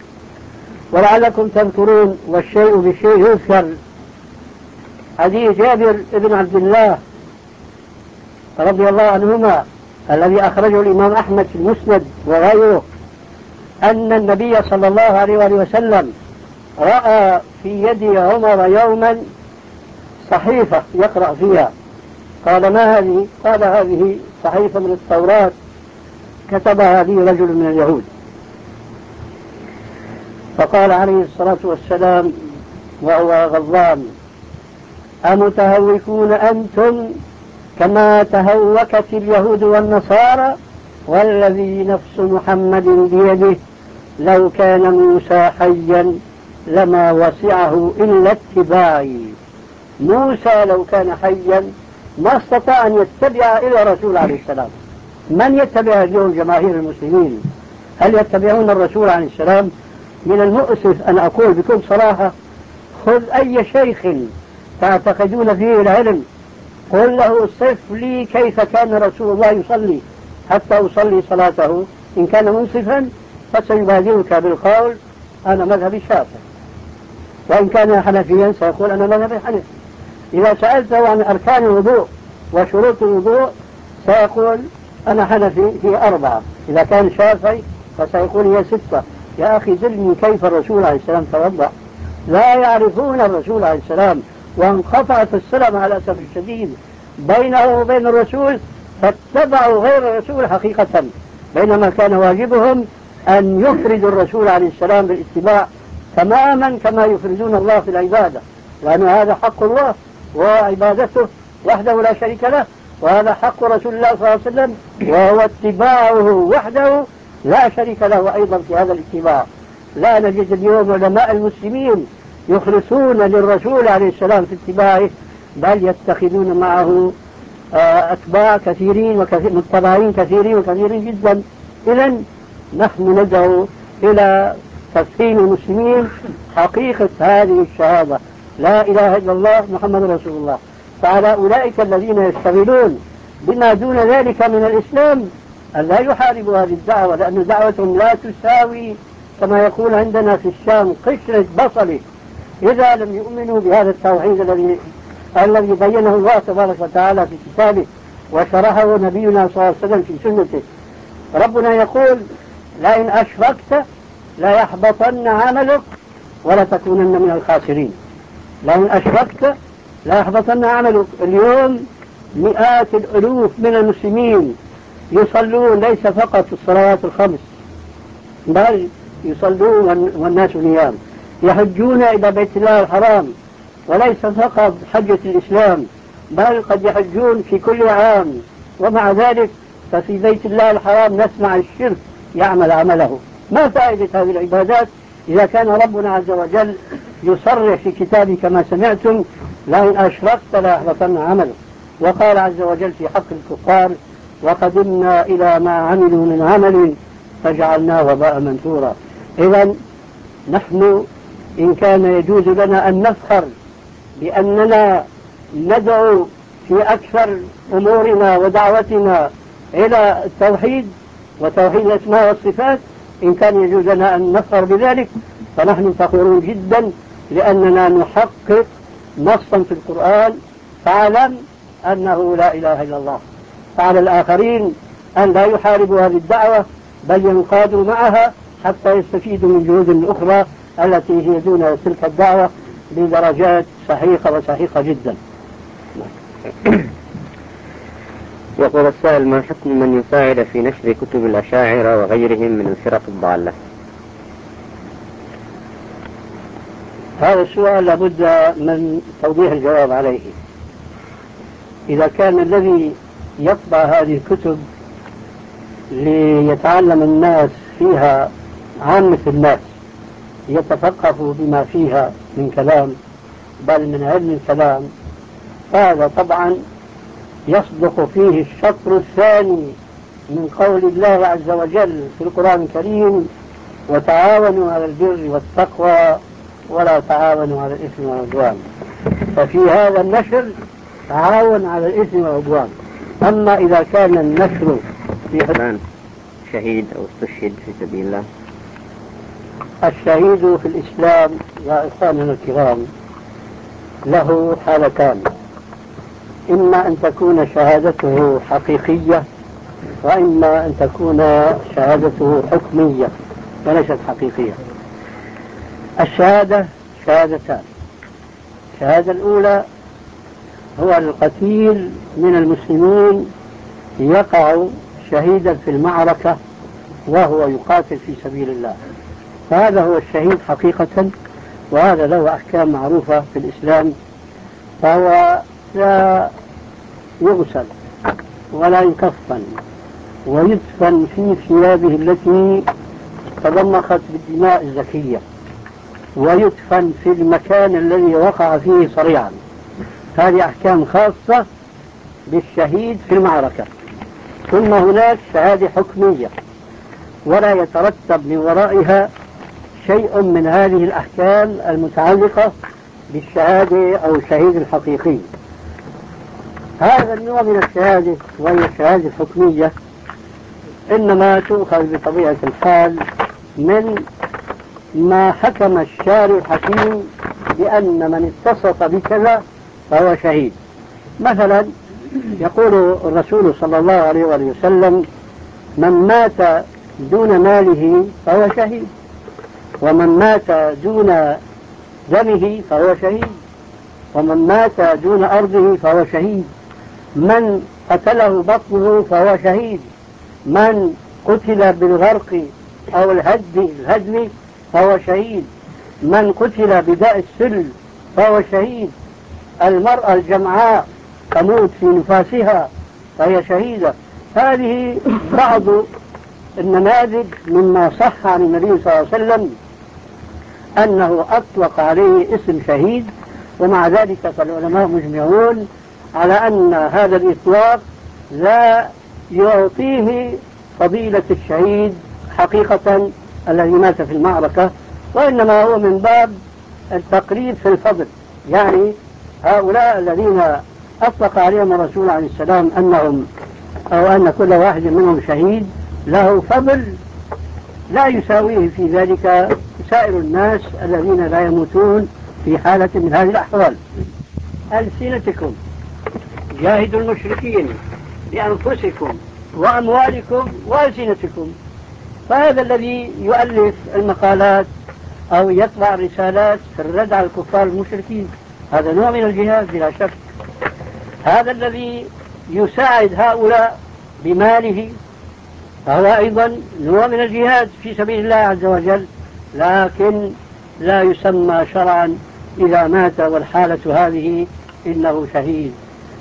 ولعلكم تذكرون والشيء بالشيء يذكر حديث جابر بن عبد الله رضي الله عنهما الذي أخرجه الإمام أحمد في المسند وغيره، أن النبي صلى الله عليه وسلم رأى في يد عمر يوما صحيفة يقرأ فيها. قال ما هذه؟ قال هذه صحيفة من التوراة كتبها لي رجل من اليهود. فقال عليه الصلاة والسلام وهو غضبان أمتهوكون أنتم كما تهوكت اليهود والنصارى والذي نفس محمد بيده لو كان موسى حيا لما وسعه إلا اتباعي. موسى لو كان حيا ما استطاع أن يتبع إلى الرسول عليه السلام. من يتبع اليوم جماهير المسلمين؟ هل يتبعون الرسول عليه السلام؟ من المؤسف أن أقول بكل صراحة: خذ أي شيخ تعتقدون فيه العلم، قل له صف لي كيف كان رسول الله يصلي حتى أصلي صلاته. إن كان منصفا فسيبادرك بالقول: أنا مذهب الشافعي. وإن كان حنفيا سيقول: أنا مذهب الحنفي. إذا سألته عن أركان الوضوء وشروط الوضوء سيقول: أنا حنفي هي 4. إذا كان شافعي فسيقول هي 6. يا أخي دلني كيف الرسول عليه السلام توضأ. لا يعرفون الرسول عليه السلام، وانقطعت الصلة مع الأسف الشديد بينه وبين الرسول، فاتبعوا غير الرسول حقيقة، بينما كان واجبهم أن يفردوا الرسول عليه السلام بالاتباع تماما كما يفردون الله في العبادة، لأن هذا حق الله وعبادته وحده لا شريك له، وهذا حق رسول الله صلى الله عليه وسلم وهو اتباعه وحده لا شريك له أيضا في هذا الاتباع. لا نجد اليوم علماء المسلمين يخلصون للرسول عليه السلام في اتباعه، بل يتخذون معه أتباع كثيرين متبعين كثيرين جدا. إذن نحن ندعو إلى تفهيم المسلمين حقيقة هذه الشهادة: لا إله إلا الله محمد رسول الله. فعلى أولئك الذين يشتغلون بما دون ذلك من الإسلام أن لا يحاربوا هذه الدعوة، لأن دعوتهم لا تساوي كما يقول عندنا في الشام قشرة بصل إذا لم يؤمنوا بهذا التوحيد الذي بينه الله تبارك وتعالى في كتابه وشرحه نبينا صلى الله عليه وسلم في سنته. ربنا يقول: لئن أشركت لا يحبطن عملك ولا تكونن من الخاسرين. لئن أشركت لا يحبطن عملك. اليوم مئات الألوف من المسلمين يصلون ليس فقط في الصلوات الخمس، بل يصلون والناس نيام، يحجون إلى بيت الله الحرام، وليس فقط حجة الإسلام بل قد يحجون في كل عام، ومع ذلك ففي بيت الله الحرام نسمع الشرك يعمل عمله. ما فائدة هذه العبادات إذا كان ربنا عز وجل يصرح في كتابه كما سمعتم: لئن أشركت لا يحبطن عملك. وقال عز وجل في حق الكفار: وقدمنا إلى ما عملوا من عمل فجعلناه وباء منثورا. إذن نحن إن كان يجوز لنا أن نفخر بأننا ندعو في أكثر أمورنا ودعوتنا إلى التوحيد وتوحيد الأسماء والصفات، إن كان يجوز لنا أن نفخر بذلك فنحن فخورون جدا، لأننا نحقق نصا في القرآن: فاعلم أنه لا إله إلا الله. فعلى الآخرين أن لا يحاربوا هذه الدعوة بل ينقادوا معها حتى يستفيدوا من جهود أخرى التي هي دون تلك الدعوة بدرجات وسحيقة جدا. يقول السائل: ما حكم من يساعد في نشر كتب الأشاعرة وغيرهم من الفرق الضالة؟ هذا السؤال لابد من توضيح الجواب عليه. إذا كان الذي يطبع هذه الكتب ليتعلم الناس فيها عامة الناس يتفقهوا بما فيها من كلام بل من علم الكلام، فهذا طبعا يصدق فيه الشطر الثاني من قول الله عز وجل في القرآن الكريم: وتعاونوا على البر والتقوى ولا تعاونوا على الإثم والعدوان. ففي هذا النشر تعاون على الإثم والعدوان. أما إذا كان النشر في شهيد أو استشهد في سبيل الله، الشهيد في الإسلام يا إخواننا الكرام له حالتان: إما أن تكون شهادته حقيقية، وإما أن تكون شهادته حكمية وليست حقيقية. الشهادة شهادتان: الشهادة الأولى هو القتيل من المسلمين يقع شهيدا في المعركة وهو يقاتل في سبيل الله، فهذا هو الشهيد حقيقة، وهذا له أحكام معروفة في الإسلام، فهو لا يغسل ولا يكفن ويدفن في ثيابه التي تضمخت بالدماء الزكية ويدفن في المكان الذي وقع فيه صريعا. هذه أحكام خاصة بالشهيد في المعركة. ثم هناك شهادة حكمية ولا يترتب من ورائها شيء من هذه الأحكام المتعلقة بالشهادة أو الشهيد الحقيقي. هذا النوع من الشهادة وهي الشهادة الحكمية إنما تؤخذ بطبيعة الحال من ما حكم الشارع الحكيم بأن من اتصف بكذا فهو شهيد. مثلا يقول الرسول صلى الله عليه وسلم: من مات دون ماله فهو شهيد، ومن مات دون دمه فهو شهيد، ومن مات دون أرضه فهو شهيد، من قتله بطنه فهو شهيد، من قتل بالغرق أو الهدم فهو شهيد، من قتل بداء السل فهو شهيد، المرأة الجمعاء تموت في نفاسها فهي شهيدة. هذه بعض النماذج مما صح عن النبي صلى الله عليه وسلم أنه أطلق عليه اسم شهيد، ومع ذلك فالعلماء مجمعون على أن هذا الإطلاق لا يعطيه فضيلة الشهيد حقيقة الذي مات في المعركة، وإنما هو من باب التقريب في الفضل. يعني هؤلاء الذين أطلق عليهم الرسول عليه السلام أنهم أو أن كل واحد منهم شهيد له فضل لا يساويه في ذلك سائر الناس الذين لا يموتون في حالة من هذه الأحوال. ألسنتكم جاهدوا المشركين بأنفسكم وأموالكم وألسنتكم. فهذا الذي يؤلف المقالات أو يطبع رسالات في الرد على الكفار المشركين هذا نوع من الجهاد بلا شك. هذا الذي يساعد هؤلاء بماله فهو أيضا نوع من الجهاد في سبيل الله عز وجل، لكن لا يسمى شرعا إذا مات والحالة هذه إنه شهيد.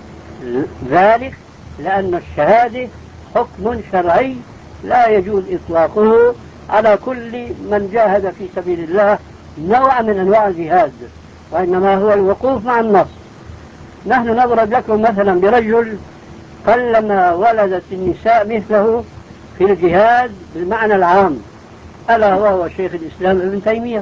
ذلك لأن الشهادة حكم شرعي لا يجوز إطلاقه على كل من جاهد في سبيل الله نوع من أنواع الجهاد، وإنما هو الوقوف مع النص. نحن نضرب لكم مثلا برجل قلما ولدت النساء مثله في الجهاد بالمعنى العام، ألا وهو شيخ الإسلام ابن تيمية.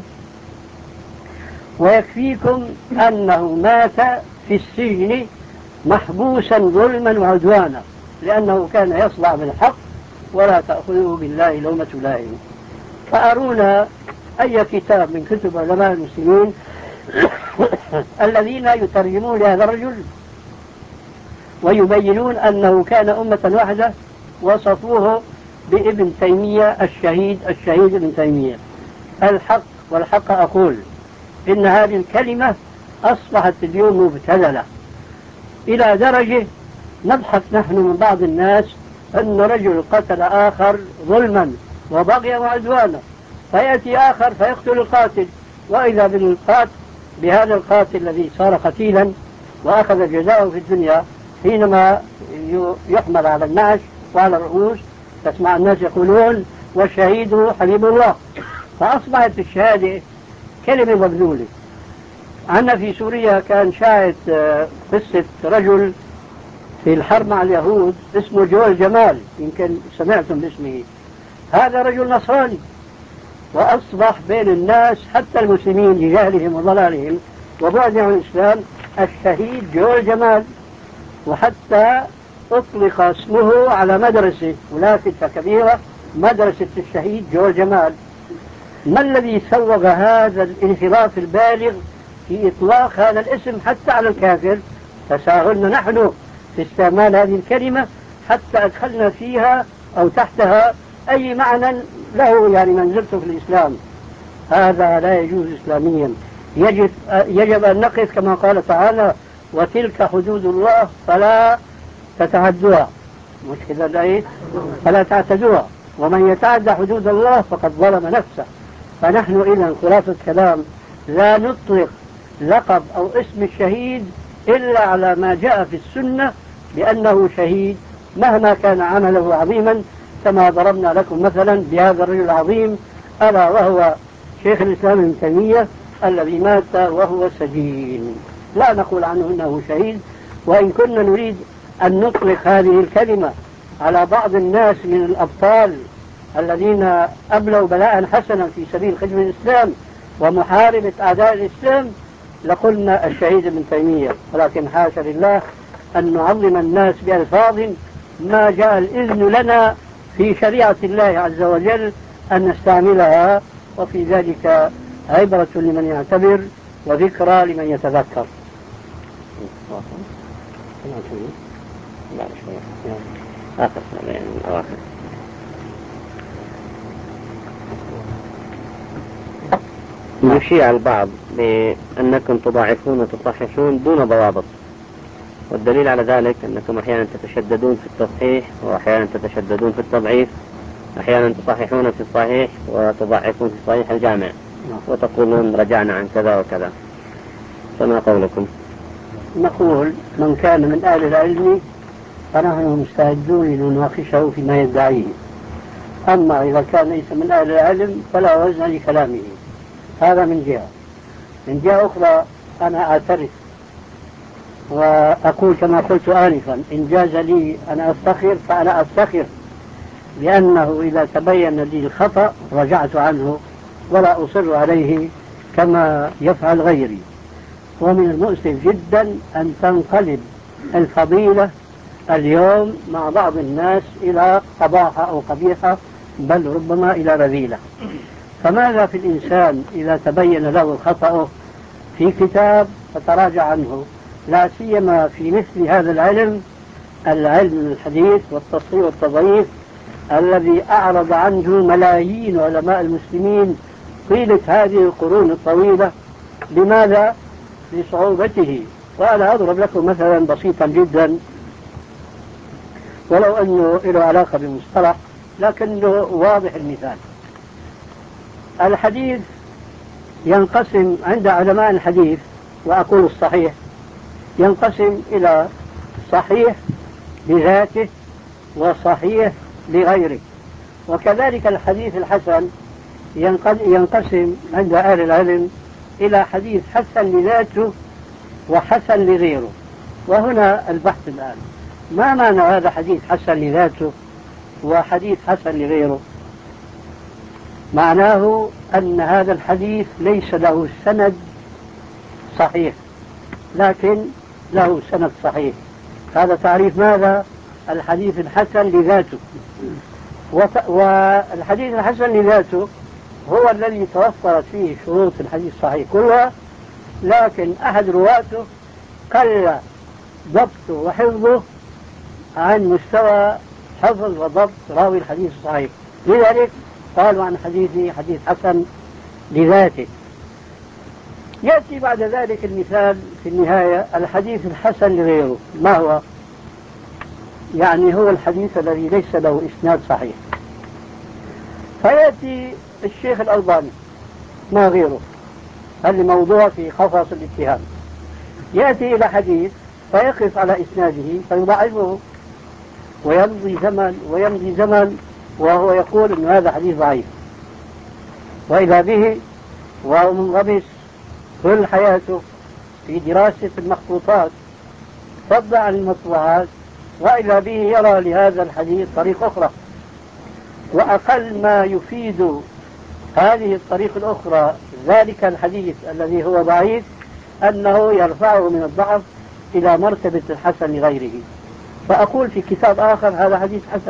ويكفيكم أنه مات في السجن محبوسا ظلما وعدوانا لأنه كان يصدع بالحق ولا تأخذه بالله لومة لائم. فأرونا أي كتاب من كتب علماء المسلمين الذين يترجمون لهذا الرجل ويبينون أنه كان أمة واحدة وصفوه بابن تيمية الشهيد ابن تيمية. الحق والحق أقول إن هذه الكلمة أصبحت اليوم مبتذلة إلى درجة نضحك نحن من بعض الناس أن رجل قتل آخر ظلما وبغيا وعدوانا، فيأتي آخر فيقتل القاتل، وإذا بهذا القاتل الذي صار قتيلا وأخذ جزاءه في الدنيا حينما يحمل على النعش وعلى الرؤوس تسمع الناس يقولون والشهيد حبيب الله. فأصبحت الشهادة كلمة مبذولة. عندنا في سوريا كان شاهد قصة رجل في الحرب مع اليهود اسمه جوال جمال، يمكن سمعتم باسمه. هذا رجل نصراني وأصبح بين الناس حتى المسلمين لجهلهم وضلالهم وبعدهم عن الإسلام الشهيد جوال جمال، وحتى أطلق اسمه على مدرسة ولافتة كبيرة مدرسة الشهيد جوال جمال. ما الذي سوغ هذا الانحراف البالغ في إطلاق هذا الاسم حتى على الكافر؟ تساهلنا نحن في استعمال هذه الكلمة حتى أدخلنا فيها أو تحتها أي معنى له يعني منزلته في الإسلام. هذا لا يجوز إسلاميا. يجب أن نقف كما قال تعالى وتلك حدود الله فلا تتعدوها، مش كذا الآية؟ فلا تعتدوها، ومن يتعدى حدود الله فقد ظلم نفسه. فنحن إذا خلاصة كلام لا نطلق لقب أو اسم الشهيد إلا على ما جاء في السنة بأنه شهيد مهما كان عمله عظيما، كما ضربنا لكم مثلا بهذا الرجل العظيم ألا وهو شيخ الإسلام ابن تيمية الذي مات وهو سجين. لا نقول عنه إنه شهيد، وإن كنا نريد أن نطلق هذه الكلمة على بعض الناس من الأبطال الذين أبلوا بلاء حسنا في سبيل خدمة الإسلام ومحاربة أعداء الإسلام لقلنا الشهيد ابن تيمية، ولكن حاشا لله أن نعظم الناس بألفاظ ما جاء الإذن لنا في شريعة الله عز وجل أن نستعملها، وفي ذلك عبرة لمن يعتبر وذكرى لمن يتذكر. يشيع البعض بأنكم تضاعفون وتصححون دون ضوابط، والدليل على ذلك أنكم أحيانا تتشددون في التصحيح وأحيانا تتشددون في التضعيف، أحيانا تصححون في الصحيح وتضعفون في الصحيح الجامع، وتقولون رجعنا عن كذا وكذا، فما قولكم؟ نقول من كان من أهل العلم فنحن مستعدون لنناقشه فيما يدعيه، أما إذا كان ليس من أهل العلم فلا وزن لكلامه. هذا من جهة. من جهة أخرى أنا أعترف وأقول كما قلت آنفا، إن جاز لي أن أفتخر فأنا أفتخر، لأنه إذا تبين لي الخطأ رجعت عنه ولا أصر عليه كما يفعل غيري. ومن المؤسف جدا أن تنقلب الفضيلة اليوم مع بعض الناس إلى قباحة أو قبيحة، بل ربما إلى رذيلة. فماذا في الإنسان إذا تبين له خطأه في كتاب فتراجع عنه، لا سيما في مثل هذا العلم، العلم الحديث والتصحيح والتضعيف الذي أعرض عنه ملايين علماء المسلمين طيلة هذه القرون الطويلة. لماذا؟ لصعوبته. وأنا أضرب لكم مثلا بسيطا جدا، ولو أنه له علاقة بالمصطلح لكنه واضح المثال. الحديث ينقسم عند علماء الحديث، وأقول الصحيح، ينقسم إلى صحيح لذاته وصحيح لغيره، وكذلك الحديث الحسن ينقسم عند أهل العلم إلى حديث حسن لذاته وحسن لغيره. وهنا البحث الآن، ما معنى هذا حديث حسن لذاته وحديث حسن لغيره؟ معناه أن هذا الحديث ليس له سند صحيح لكن له سند صحيح. هذا تعريف ماذا؟ الحديث الحسن لذاته. والحديث الحسن لذاته هو الذي توفرت فيه شروط الحديث الصحيح كلها، لكن أحد رواته قل ضبطه وحفظه عن مستوى حفظ وضبط راوي الحديث الصحيح، لذلك قالوا عن حديثه حديث حسن لذاته. يأتي بعد ذلك المثال في النهاية، الحديث الحسن لغيره. ما هو؟ يعني هو الحديث الذي ليس له إسناد صحيح. فيأتي الشيخ الألباني ما غيره، هذا موضوع في قفص الاتهام، يأتي إلى حديث فيقف على إسناده فيضعفه، ويمضي زمن وهو يقول أن هذا حديث ضعيف، وإذا به وهو منغمس كل حياته في دراسة المخطوطات فضلا عن المطبوعات، وإذا به يرى لهذا الحديث طريق أخرى، وأقل ما يفيد هذه الطريق الأخرى ذلك الحديث الذي هو ضعيف أنه يرفعه من الضعف إلى مرتبة الحسن لغيره. فأقول في كتاب آخر هذا حديث حسن.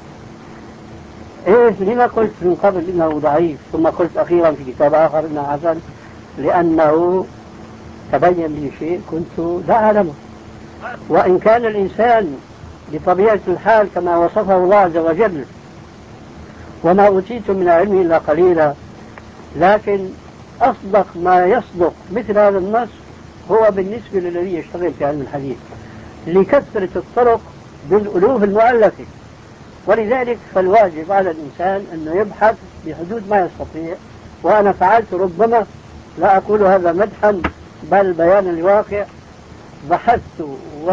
لما قلت من قبل إنه ضعيف ثم قلت أخيرا في كتاب آخر إنه حسن؟ لأنه تبين لي شيء كنت لا أعلمه. وإن كان الإنسان بطبيعة الحال كما وصفه الله عز وجل وما أوتيتم من العلم إلا قليلا، لكن أصدق ما يصدق مثل هذا النص هو بالنسبة للذي يشتغل في علم الحديث لكثرة الطرق بالألوف المؤلفة. ولذلك فالواجب على الإنسان أنه يبحث بحدود ما يستطيع. وأنا فعلت، ربما لا أقول هذا مدحا بل بيانا لواقع، بحثت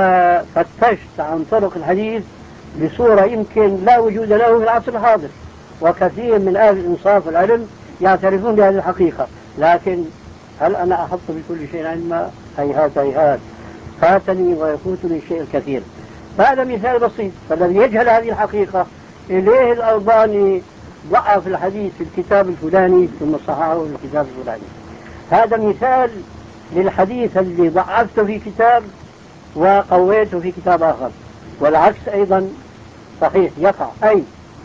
وفتشت عن طرق الحديث بصورة يمكن لا وجود له في العصر الحاضر، وكثير من أهل الإنصاف والعلم يعترفون بهذه الحقيقة. لكن هل أنا أحط بكل شيء علما؟ هيهات هيهات، فاتني ويفوتني الشيء الكثير. هذا مثال بسيط. فالذي يجهل هذه الحقيقة إليه الألباني ضعف الحديث في الكتاب الفلاني ثم صححه في الكتاب الفلاني. هذا مثال للحديث الذي ضعفته في كتاب وقويته في كتاب آخر، والعكس أيضا صحيح يقع. أي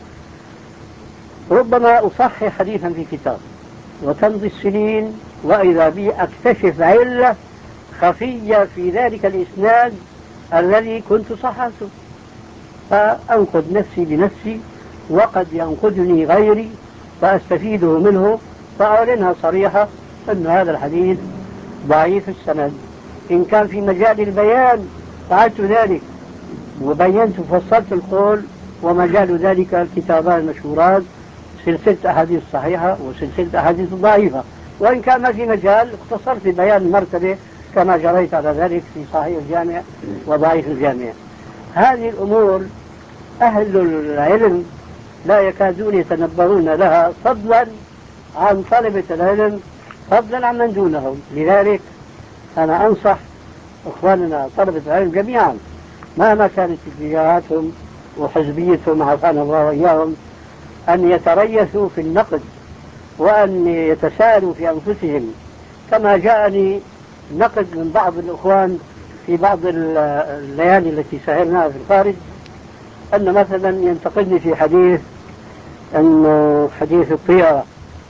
ربما أصحح حديثا في كتاب وتمضي السنين وإذا بي أكتشف علة خفية في ذلك الإسناد الذي كنت صححته، فأنقذ نفسي بنفسي، وقد ينقذني غيري فأستفيده منه، فأعلنها صريحة أن هذا الحديث ضعيف السند. إن كان في مجال البيان فعلت ذلك وبينت وفصلت القول، ومجال ذلك الكتابان المشهورات سلسلة أحاديث صحيحة وسلسلة أحاديث ضعيفة. وإن كان ما في مجال اختصرت بيان المرتبة كما جريت على ذلك في صحيح الجامع وضعيف الجامع. هذه الأمور أهل العلم لا يكادون يتنبهون لها، فضلا عن طلبة العلم، فضلا عن من دونهم. لذلك أنا أنصح إخواننا طلبة العلم جميعا مهما كانت اتجاهاتهم وحزبيتهم عافانا الله وإياهم أن يتريثوا في النقد، وأن يتساءلوا في أنفسهم. كما جاءني نقد من بعض الإخوان في بعض الليالي التي سهرناها في الخارج، أن مثلا ينتقدني في حديث أنه حديث الطيرة،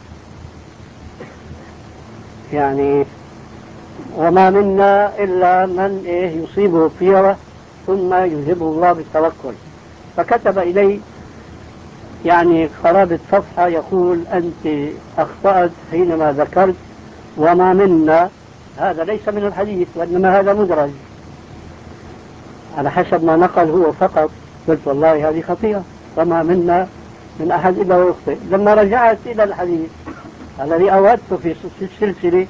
يعني وما منا إلا من يصيبه الطيرة ثم يذهبه الله بالتوكل. فكتب إلي يعني قرابة صفحة يقول أنت أخطأت حينما ذكرت وما منا، هذا ليس من الحديث وإنما هذا مدرج على حسب ما نقل هو فقط. قلت والله هذه خطيئة، وما منا من أحد إلا ويخطئ. لما رجعت إلى الحديث الذي أودته في السلسلة،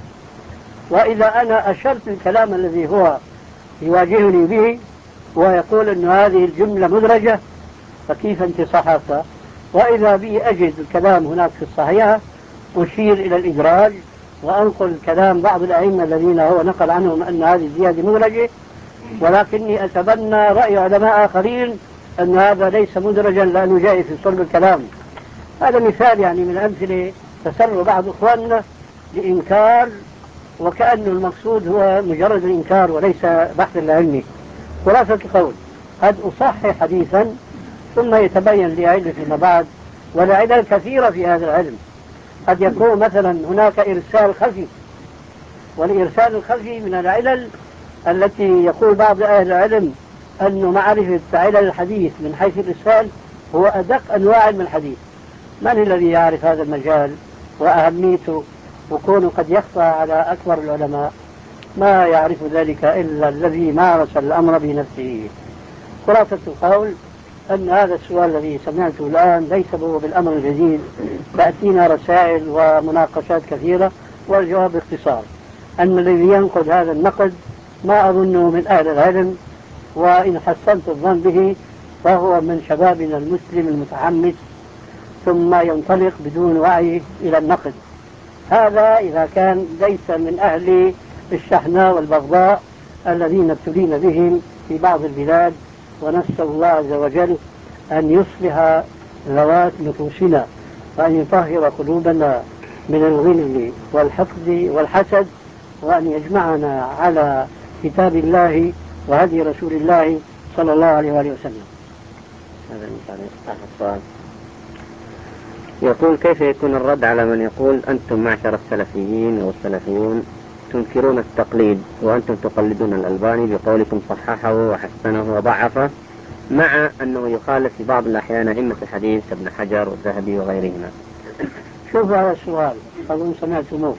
وإذا أنا أشرت الكلام الذي هو يواجهني به ويقول أن هذه الجملة مدرجة فكيف أنت صححتها؟ وإذا بي أجد الكلام هناك في الصحيحة أشير إلى الإدراج وأنقل كلام بعض الأئمة الذين هو نقل عنهم أن هذه الزيادة مدرجة، ولكني أتبنى رأي علماء آخرين أن هذا ليس مدرجا لأنه جاء في صلب الكلام. هذا مثال يعني من أمثلة تسر بعض إخواننا لإنكار، وكأن المقصود هو مجرد الإنكار وليس بحث العلمي. خلاصة القول قد أصحح حديثا ثم يتبين لي علة فيما بعد، والعلل كثيرة في هذا العلم. قد يكون مثلا هناك إرسال خفي، والإرسال الخفي من العلل التي يقول بعض أهل العلم أن معرفة علل الحديث من حيث الإرسال هو أدق أنواع علم الحديث. من الذي يعرف هذا المجال وأهميته وكونه قد يخفى على أكبر العلماء؟ ما يعرف ذلك إلا الذي مارس الأمر بنفسه. خلاصة القول أن هذا السؤال الذي سمعته الآن ليس هو بالأمر الجديد، تأتينا رسائل ومناقشات كثيرة، والجواب باختصار أن الذي ينقد هذا النقد ما أظنه من أهل العلم، وإن حسنت الظن به فهو من شبابنا المسلم المتحمس ثم ينطلق بدون وعي إلى النقد. هذا إذا كان ليس من أهل الشحناء والبغضاء الذين ابتلينا بهم في بعض البلاد، ونسأل الله عز وجل أن يصلح ذوات نفوسنا وأن يطهر قلوبنا من الغل والحقد والحسد، وأن يجمعنا على كتاب الله وهدي رسول الله صلى الله عليه وآله وسلم. هذا السؤال يقول: كيف يكون الرد على من يقول أنتم معشر السلفيين والسلفيون تنكرون التقليد وأنتم تقلدون الألباني بقولكم صححه وحسنه وضعفه، مع أنه يخالف في بعض الأحيان أئمة الحديث ابن حجر والذهبي وغيرهما؟ شوف هذا السؤال أظن سمعتموه.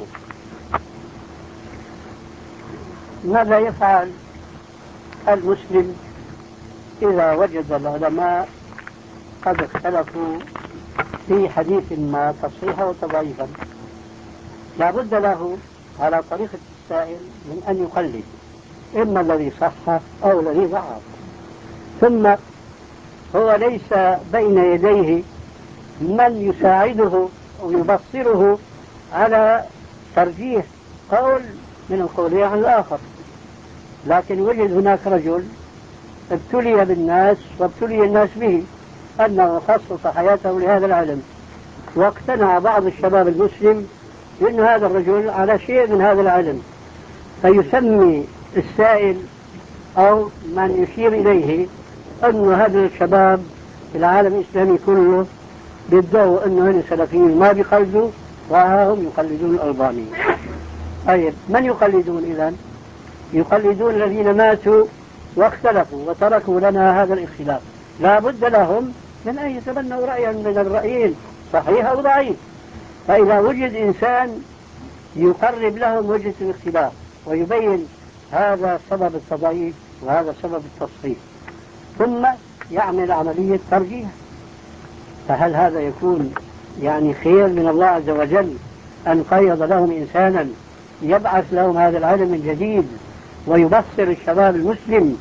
ماذا يفعل المسلم إذا وجد العلماء قد اختلفوا في حديث ما تصحيحا وتضعيفا؟ لا بد له على طريقة السائل من أن يقلد إما الذي صح أو الذي ضعف، ثم هو ليس بين يديه من يساعده ويبصره على ترجيح قول من القولين عن الآخر. لكن وجد هناك رجل ابتلي بالناس وابتلي الناس به أنه خصص حياته لهذا العلم، واقتنع بعض الشباب المسلم بأن هذا الرجل على شيء من هذا العلم، فيسمي السائل أو من يشير إليه أن هذا الشباب في العالم الإسلامي كله بيدعوا أنه هن سلفيين ما بيقلدوا وهم يقلدون الألباني. طيب من يقلدون إذن؟ يقلدون الذين ماتوا واختلفوا وتركوا لنا هذا الاختلاف. لا بد لهم من أن يتبنوا رأيا من الرأيين صحيح أو ضعيف. فإذا وجد إنسان يقرب لهم وجهة الاختلاف ويبين هذا سبب التضعيف وهذا سبب التصحيح ثم يعمل عملية ترجيح، فهل هذا يكون يعني خير من الله عز وجل أن قيض لهم إنسانا يبعث لهم هذا العلم من جديد ويبصر الشباب المسلم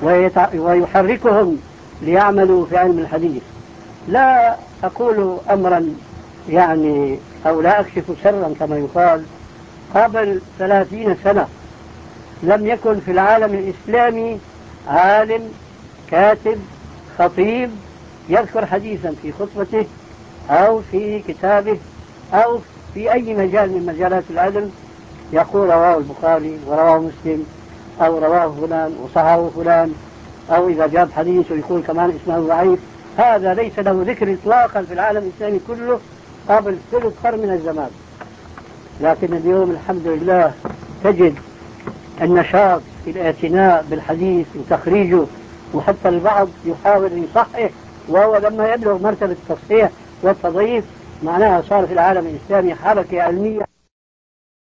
ويحركهم ليعملوا في علم الحديث؟ لا أقول أمرا يعني أو لا أكشف سرا كما يقال. قبل 30 سنة لم يكن في العالم الإسلامي عالم كاتب خطيب يذكر حديثا في خطبته أو في كتابه أو في أي مجال من مجالات العلم يقول رواه البخاري ورواه مسلم أو رواه فلان وصححه فلان، أو إذا جاب حديث ويقول كمان اسمه ضعيف. هذا ليس له ذكر إطلاقا في العالم الإسلامي كله قبل ثلث قرن من الزمان. لكن اليوم الحمد لله تجد النشاط في الاعتناء بالحديث وتخريجه، وحتى البعض يحاول أن يصحح، وهو لما يبلغ مرتبة التصحيح والتضعيف معناها صار في العالم الإسلامي حركة علمية